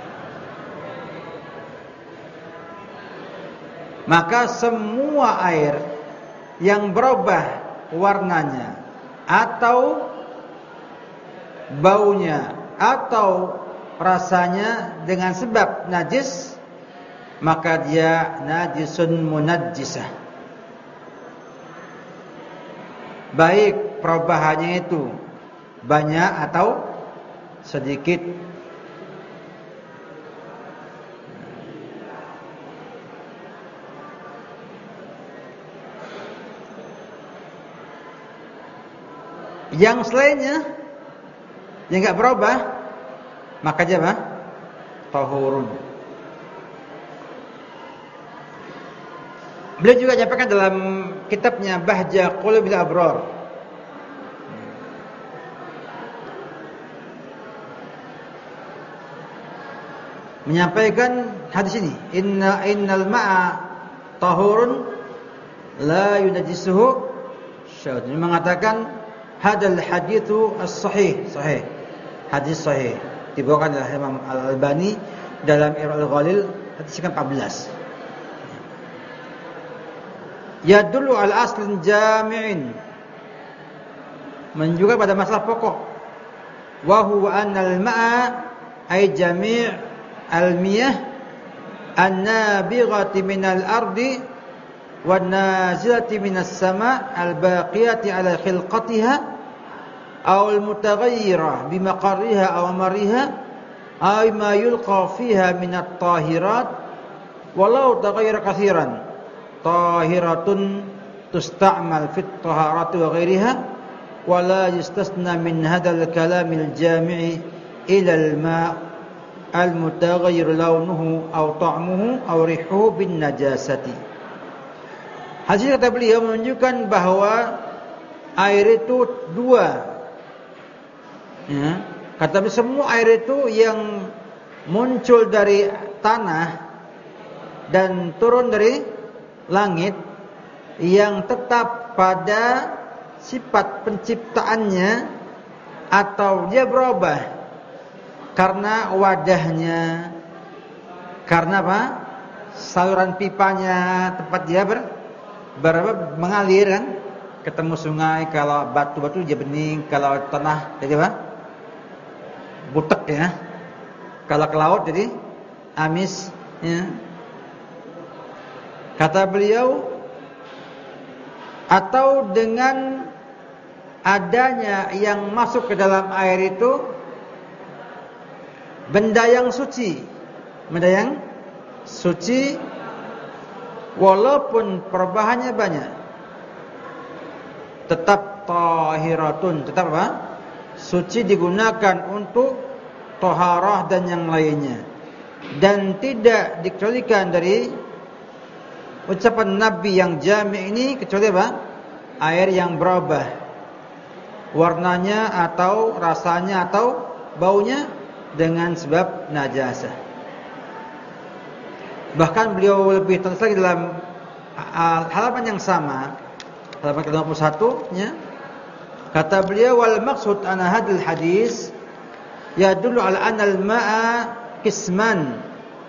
Maka semua air yang berubah warnanya atau baunya atau rasanya dengan sebab najis, maka dia najisun munajjisah. Baik perubahannya itu banyak atau sedikit. Yang selainnya yang enggak berubah, maka dia apa? Tahurun. Beliau juga nyampaikan dalam kitabnya Bahja Qulubil Abrar, menyampaikan hadis ini, inna innal ma'a tahurun la yunajjisuhu syai'un. Ini mengatakan hadal haditsu as-sahih, sahih. Hadis sahih dibawakan oleh Imam Al-Albani dalam Irwaul Ghalil hadis ke empat belas. Yadullu ala aslin jami'in, menunjukkan pada masalah pokok. Wa huwa annal ma'a ay jami' al-miyah an-nabighati minal ardi wan nazilati minas sama' al-baqiyati ala khilqatiha aw al-mutaghayyirah bimaqarriha aw mariha ay ma yulqa fiha minat tahirat walau taghayyara katsiran tahiratun tusta'mal fit taharati wa ghairiha wa la yustasna min hadzal kalamil jami'i ila al-ma' al-mutaghayyir launuhu aw ta'muhu aw rihuhu bin najasati. Hasil kata beliau menunjukkan bahwa air itu dua. Ya, kata beliau semua air itu yang muncul dari tanah dan turun dari langit yang tetap pada sifat penciptaannya atau dia berubah karena wadahnya, karena apa? Saluran pipanya tempat dia ber, ber mengalir kan, ketemu sungai. Kalau batu-batu dia bening, kalau tanah jadi apa? Butek ya. Kalau ke laut jadi amis ya. Kata beliau, atau dengan adanya yang masuk ke dalam air itu benda yang suci, benda yang suci walaupun perubahannya banyak, tetap tahiratun, tetap apa? Suci digunakan untuk taharah dan yang lainnya, dan tidak dikecualikan dari ucapan Nabi yang jami' ini kecuali apa? Air yang berubah warnanya atau rasanya atau baunya dengan sebab najasah. Bahkan beliau lebih tegas lagi dalam halaman yang sama, halaman ke lima puluh satu nya, kata beliau, wal maksud ana hadil hadis yadullu ala anna al-ma'a qisman.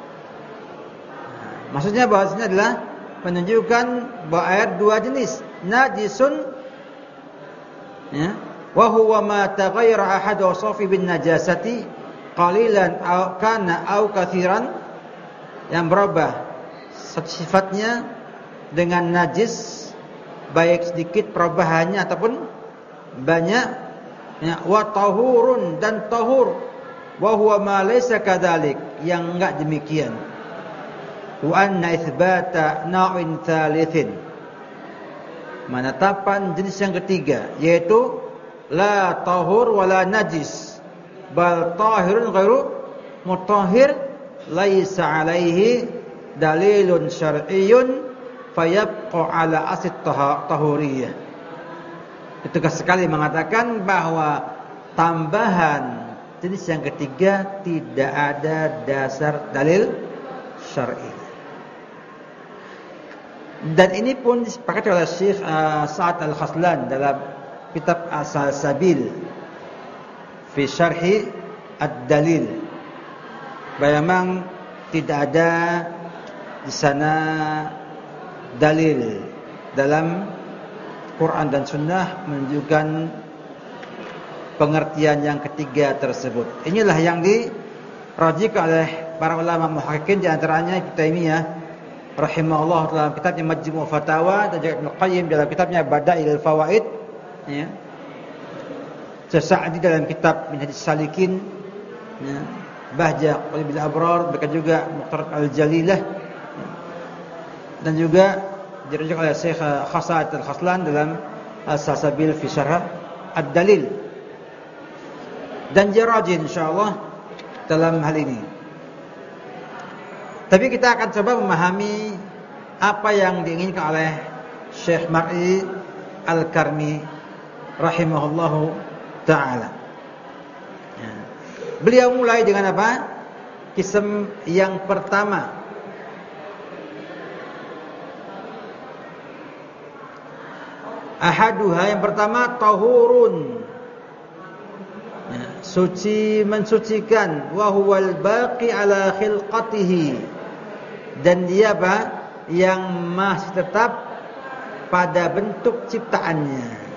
Maksudnya bahasanya adalah menunjukkan bahwa air dua jenis, najisun ya, wa huwa ma taghayyara ahadu awsafi bin najasati qalilan aw kana aw katsiran, yang berubah sifatnya dengan najis baik sedikit perubahannya ataupun banyak ya, wa tahurun, dan tahur, wa huwa ma laysa kadzalik, yang enggak demikian, wa anna itsbata naw'in tsalitsin, menetapkan jenis yang ketiga yaitu la tahur wala najis bal tahirun ghairu mutahhir laisa alaihi dalilun syar'iyyun fayabqa ala asid tahuriyah. Itu sekali mengatakan bahwa tambahan jenis yang ketiga tidak ada dasar dalil syar'i. Dan ini pun disepakati oleh Syekh uh, Sa'ad Al-Khaslan dalam kitab As-Salsabil fi Syarhi Ad-Dalil. Memang tidak ada di sana dalil dalam Quran dan Sunnah menunjukkan pengertian yang ketiga tersebut. Inilah yang dirajihkan oleh para ulama muhaqqiqin, di antaranya Ibnu Taimiyah rahimahullah dalam kitabnya Majmu' Fatawa, dan juga Ibnu Qayyim dalam kitabnya Badailul Fawaid ya. Sa'di dalam kitab Minhajus Salikin ya. Bahjah Qalbil Abrar, mereka juga Muqtarrad Al-Jalilah ya. Dan juga dirujuk oleh Syekh Khasa'at Al-Khaslan dalam As-Salsabil fi Syarh Ad-Dalil, dan jarajih insyaallah dalam hal ini. Tapi kita akan coba memahami apa yang diinginkan oleh Syekh Mar'i Al-Karmi rahimahullahu ta'ala. Ya. Beliau mulai dengan apa? Kism yang pertama. Ahaduha, yang pertama, tahurun ya, suci, mensucikan, wa huwal baqi ala khilqatihi, dan dia apa? Yang masih tetap pada bentuk ciptaannya.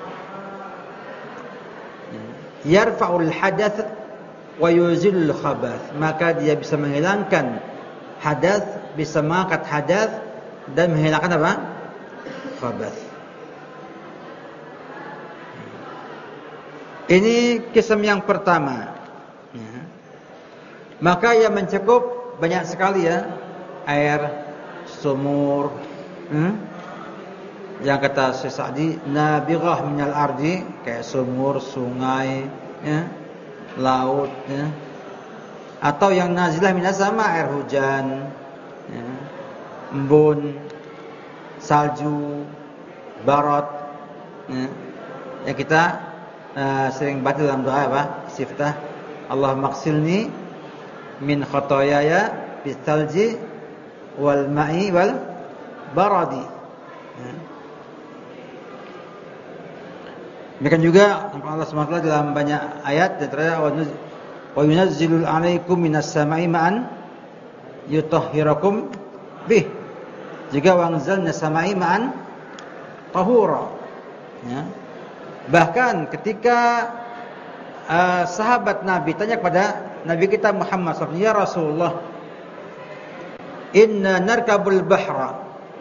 Yarfa'ul hadath wa yuzilul khabath, maka dia bisa menghilangkan hadath, bisa mengangkat hadath, dan menghilangkan apa? Khabath. Ini kism yang pertama ya. Maka ia mencakup banyak sekali ya, air, sumur hmm? Yang kata Syekh Sa'di, nabighah minal ardi, kayak sumur, sungai ya, laut ya. Atau yang nazilah minas sama, air hujan ya, embun, salju, barat ya. Yang kita Uh, sering baca dalam doa apa? Istiftah, Allahumma qsilni min khotoyaya bisalji wal ma'i wal baradi. Ya. Demikian juga Allah subhanahu wa taala dalam banyak ayat, dan Wa yunazzilu 'alaikum minas sama'i ma'an yutahhirakum bih. Juga wa anzalna sama'i ma'an tahura. Ya. Bahkan ketika uh, sahabat Nabi tanya kepada Nabi kita Muhammad shallallahu alaihi wasallam, "Ya Rasulullah, inna narkabul bahra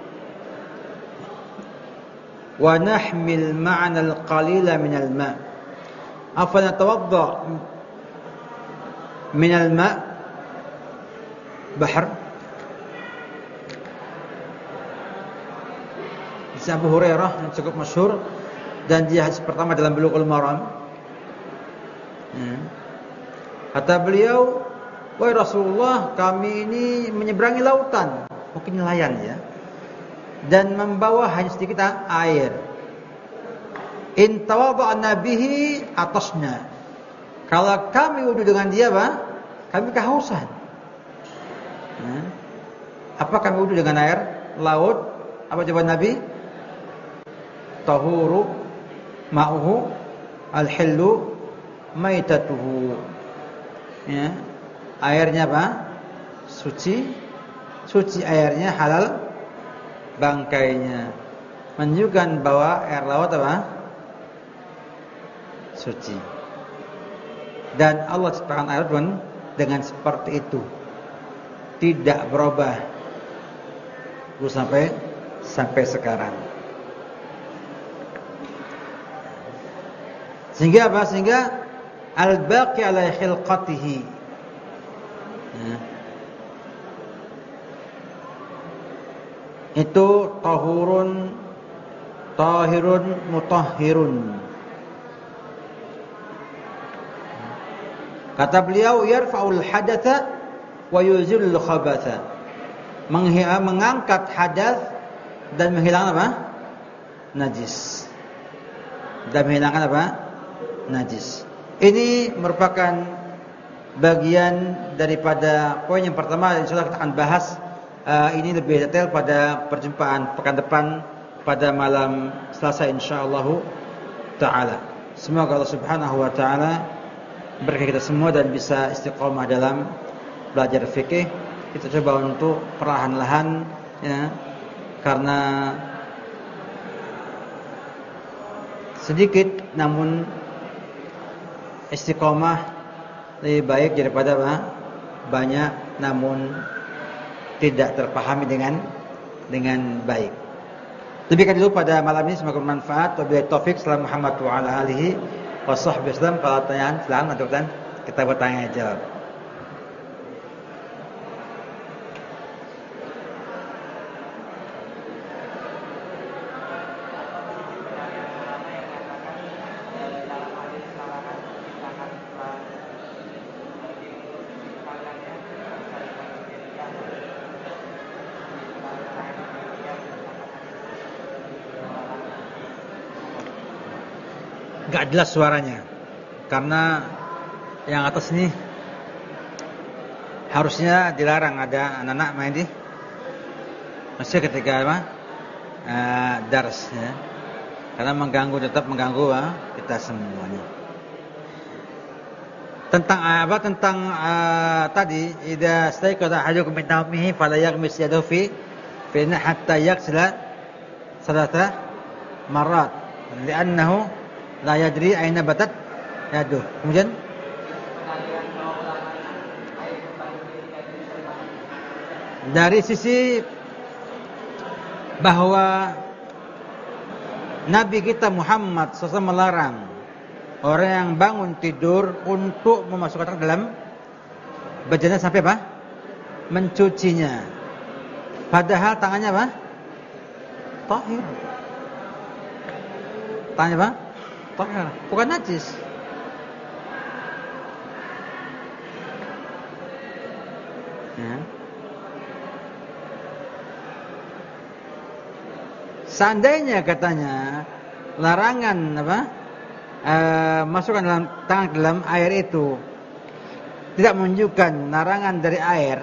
wa nahmil ma'ana al-qalila minal ma' afa natawadda minal ma' bahr." Abu Hurairah yang cukup masyhur dan dia hadis pertama dalam Bulughul Maram. Ya. Kata beliau, "Wahai Rasulullah, kami ini menyeberangi lautan, mungkin nelayan ya, dan membawa hanya sedikit air. In tawadha'na bihi atasna." Kalau kami wudu dengan dia, Pak, kami kehausan. Ya. Apa kami wudu dengan air laut? Apa jawaban Nabi? Tahuru ma'uhu al-hillu maitatuhu. Ya. Airnya apa? Suci. Suci airnya, halal bangkainya. Menunjukkan bahwa air laut apa? Suci. Dan Allah ciptakan air pun dengan seperti itu. Tidak berubah. Terus sampai sampai sekarang. Sehingga apa? Sehingga al-baqi ala khilqatihi. Ya. Itu tahurun, tahirun, mutahhirun. Kata beliau, yarfa'ul hadatha wa yuzilul khabatha. Mengangkat hadas dan menghilangkan apa? Najis. Dan menghilangkan apa? Najis. Ini merupakan bagian daripada poin yang pertama. Insyaallah kita akan bahas uh, ini lebih detail pada perjumpaan pekan depan pada malam Selasa insyaallah taala. Semoga Allah Subhanahu wa taala berkahi kita semua dan bisa istiqomah dalam belajar fikih. Kita coba untuk perlahan-lahan ya, karena sedikit namun istiqomah lebih baik daripada apa? Banyak namun tidak terpahami dengan dengan baik. Demikian dulu pada malam ini, semoga bermanfaat. Wabillahi taufik. Salam Muhammad wa ala alihi wa sahbihi wasallam. Kalau pertanyaan silakan teman-teman, kita bertanya jawab. Gak jelas suaranya karena yang atas ini harusnya dilarang ada anak-anak main di masih ketika apa uh, dars ya, karena mengganggu, tetap mengganggu uh, kita semuanya. Tentang apa tentang uh, tadi idza staiqadha ahadukum min nawmihi fala yaghmis yadahu fi fi hatta yaghsila salata marrat li'annahu la yadri aina batat yaduh. Kemudian dari sisi bahwa Nabi kita Muhammad shallallahu alaihi wasallam melarang orang yang bangun tidur untuk memasukkan dalam badannya sampai apa? Mencucinya. Padahal tangannya apa? Tahir. Tangannya apa? Tahir, bukan najis. Ya. Seandainya katanya larangan apa? E, masukkan dalam tangan dalam air itu tidak menunjukkan larangan dari air,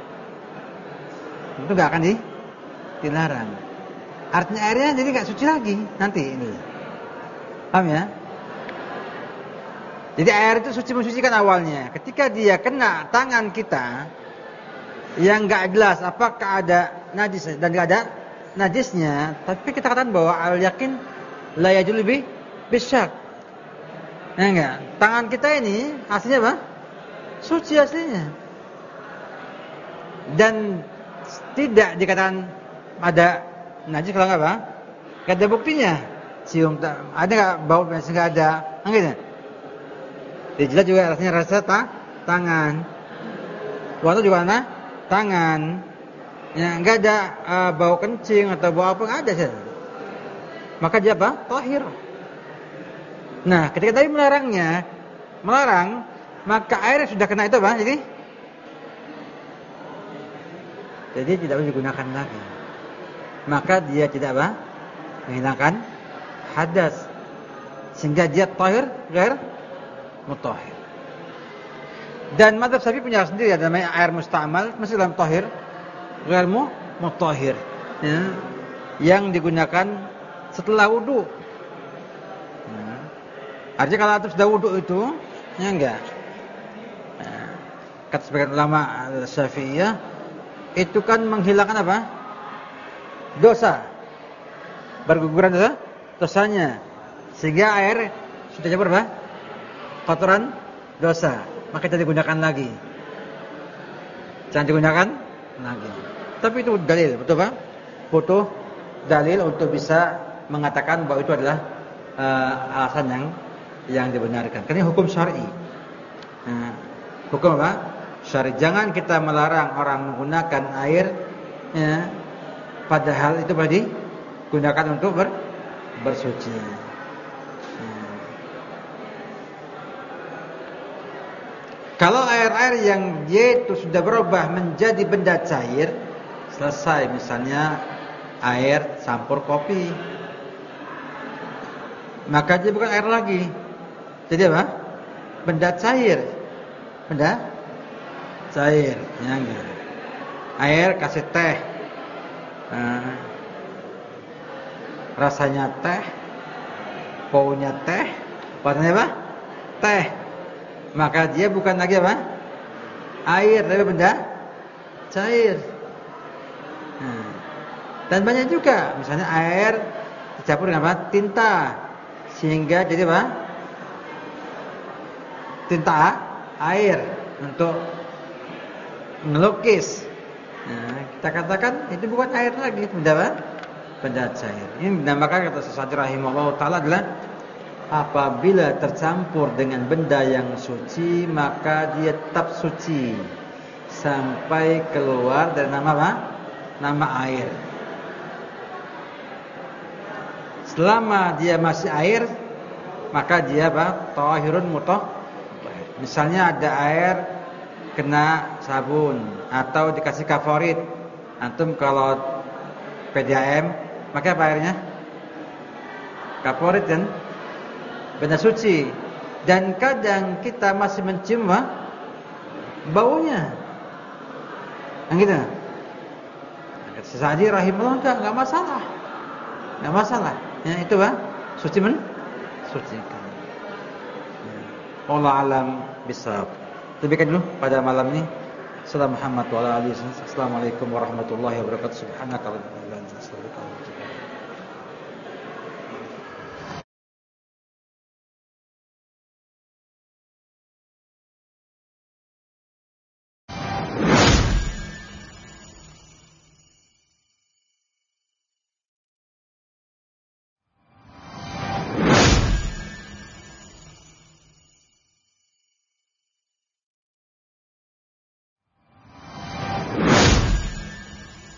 itu nggak akan di, dilarang. Artinya airnya jadi nggak suci lagi nanti ini. Paham ya? Jadi air itu suci mensucikan awalnya. Ketika dia kena tangan kita yang enggak jelas apakah ada najis dan enggak ada najisnya, tapi kita katakan bahwa al-yakin la yajul bi bisyak. Ya enggak? Tangan kita ini aslinya apa? Suci aslinya. Dan tidak dikatakan ada najis kalau enggak apa? Enggak ada buktinya. Cium ada enggak bau biasa enggak ada. Enggak. Di jilat juga rasanya rasa ta, tangan. Waktu juga mana? Tangan. Ya enggak ada uh, bau kencing atau bau apa enggak ada sih. Maka dia apa? Tahir. Nah, ketika tadi melarangnya, melarang, maka air sudah kena itu apa? Jadi Jadi tidak boleh digunakan lagi. Maka dia tidak apa? Menghilangkan hadas. Sehingga dia tahir, ghair mutahhir. Dan mazhab Syafi'i punya sendiri ada namanya air musta'mal, masih dalam tahir, ghair mutahhir. Ya. Yang digunakan setelah wudu. Hmm. Artinya kalau atas sudah wudu itu, ya enggak. Nah, kata sebagian ulama Syafi'iyah, itu kan menghilangkan apa? Dosa. Berguguran dosa, dosanya. Sehingga air sudah campur apa? Kotoran dosa. Maka tidak digunakan lagi. Jangan digunakan lagi. Tapi itu dalil, betul Pak? Butuh dalil untuk bisa mengatakan bahwa itu adalah uh, alasan yang yang dibenarkan. Karena hukum syar'i. Nah, hukum apa? Syar'i. Jangan kita melarang orang menggunakan air, ya, padahal itu boleh digunakan untuk ber, bersuci. Hmm. Kalau air-air yang dia itu sudah berubah menjadi benda cair, selesai. Misalnya air campur kopi, maka dia bukan air lagi. Jadi apa? Benda cair. Benda cair, ya enggak. Air kasih teh, nah, rasanya teh, baunya teh, warnanya apa? Teh. Maka dia bukan lagi apa? Air, tapi benda cair. Nah, dan banyak juga, misalnya air dicampur dengan apa? Tinta, sehingga jadi apa? Tinta air untuk melukis. Nah, kita katakan itu bukan air lagi, benda apa? Benda cair. Ini dinamakan kata Sa'di rahimahullah taala adalah apabila tercampur dengan benda yang suci, maka dia tetap suci sampai keluar dari nama apa? Nama air. Selama dia masih air, maka dia apa? Tahirun mutahhir. Misalnya ada air kena sabun atau dikasih kaforit. Antum kalau P D A M, pakai apa airnya? Kaforit kan? Benda suci. Dan kadang kita masih mencium apa? Baunya. Yang gitu. Sa'di rahimahullah enggak, enggak masalah. Enggak masalah. Ya itu Pak, suci men sucikan. Wallahu alam bisawab. Demikian dulu pada malam ini. Assalamualaikum warahmatullahi wabarakatuh. Subhanaka wa bihamdika.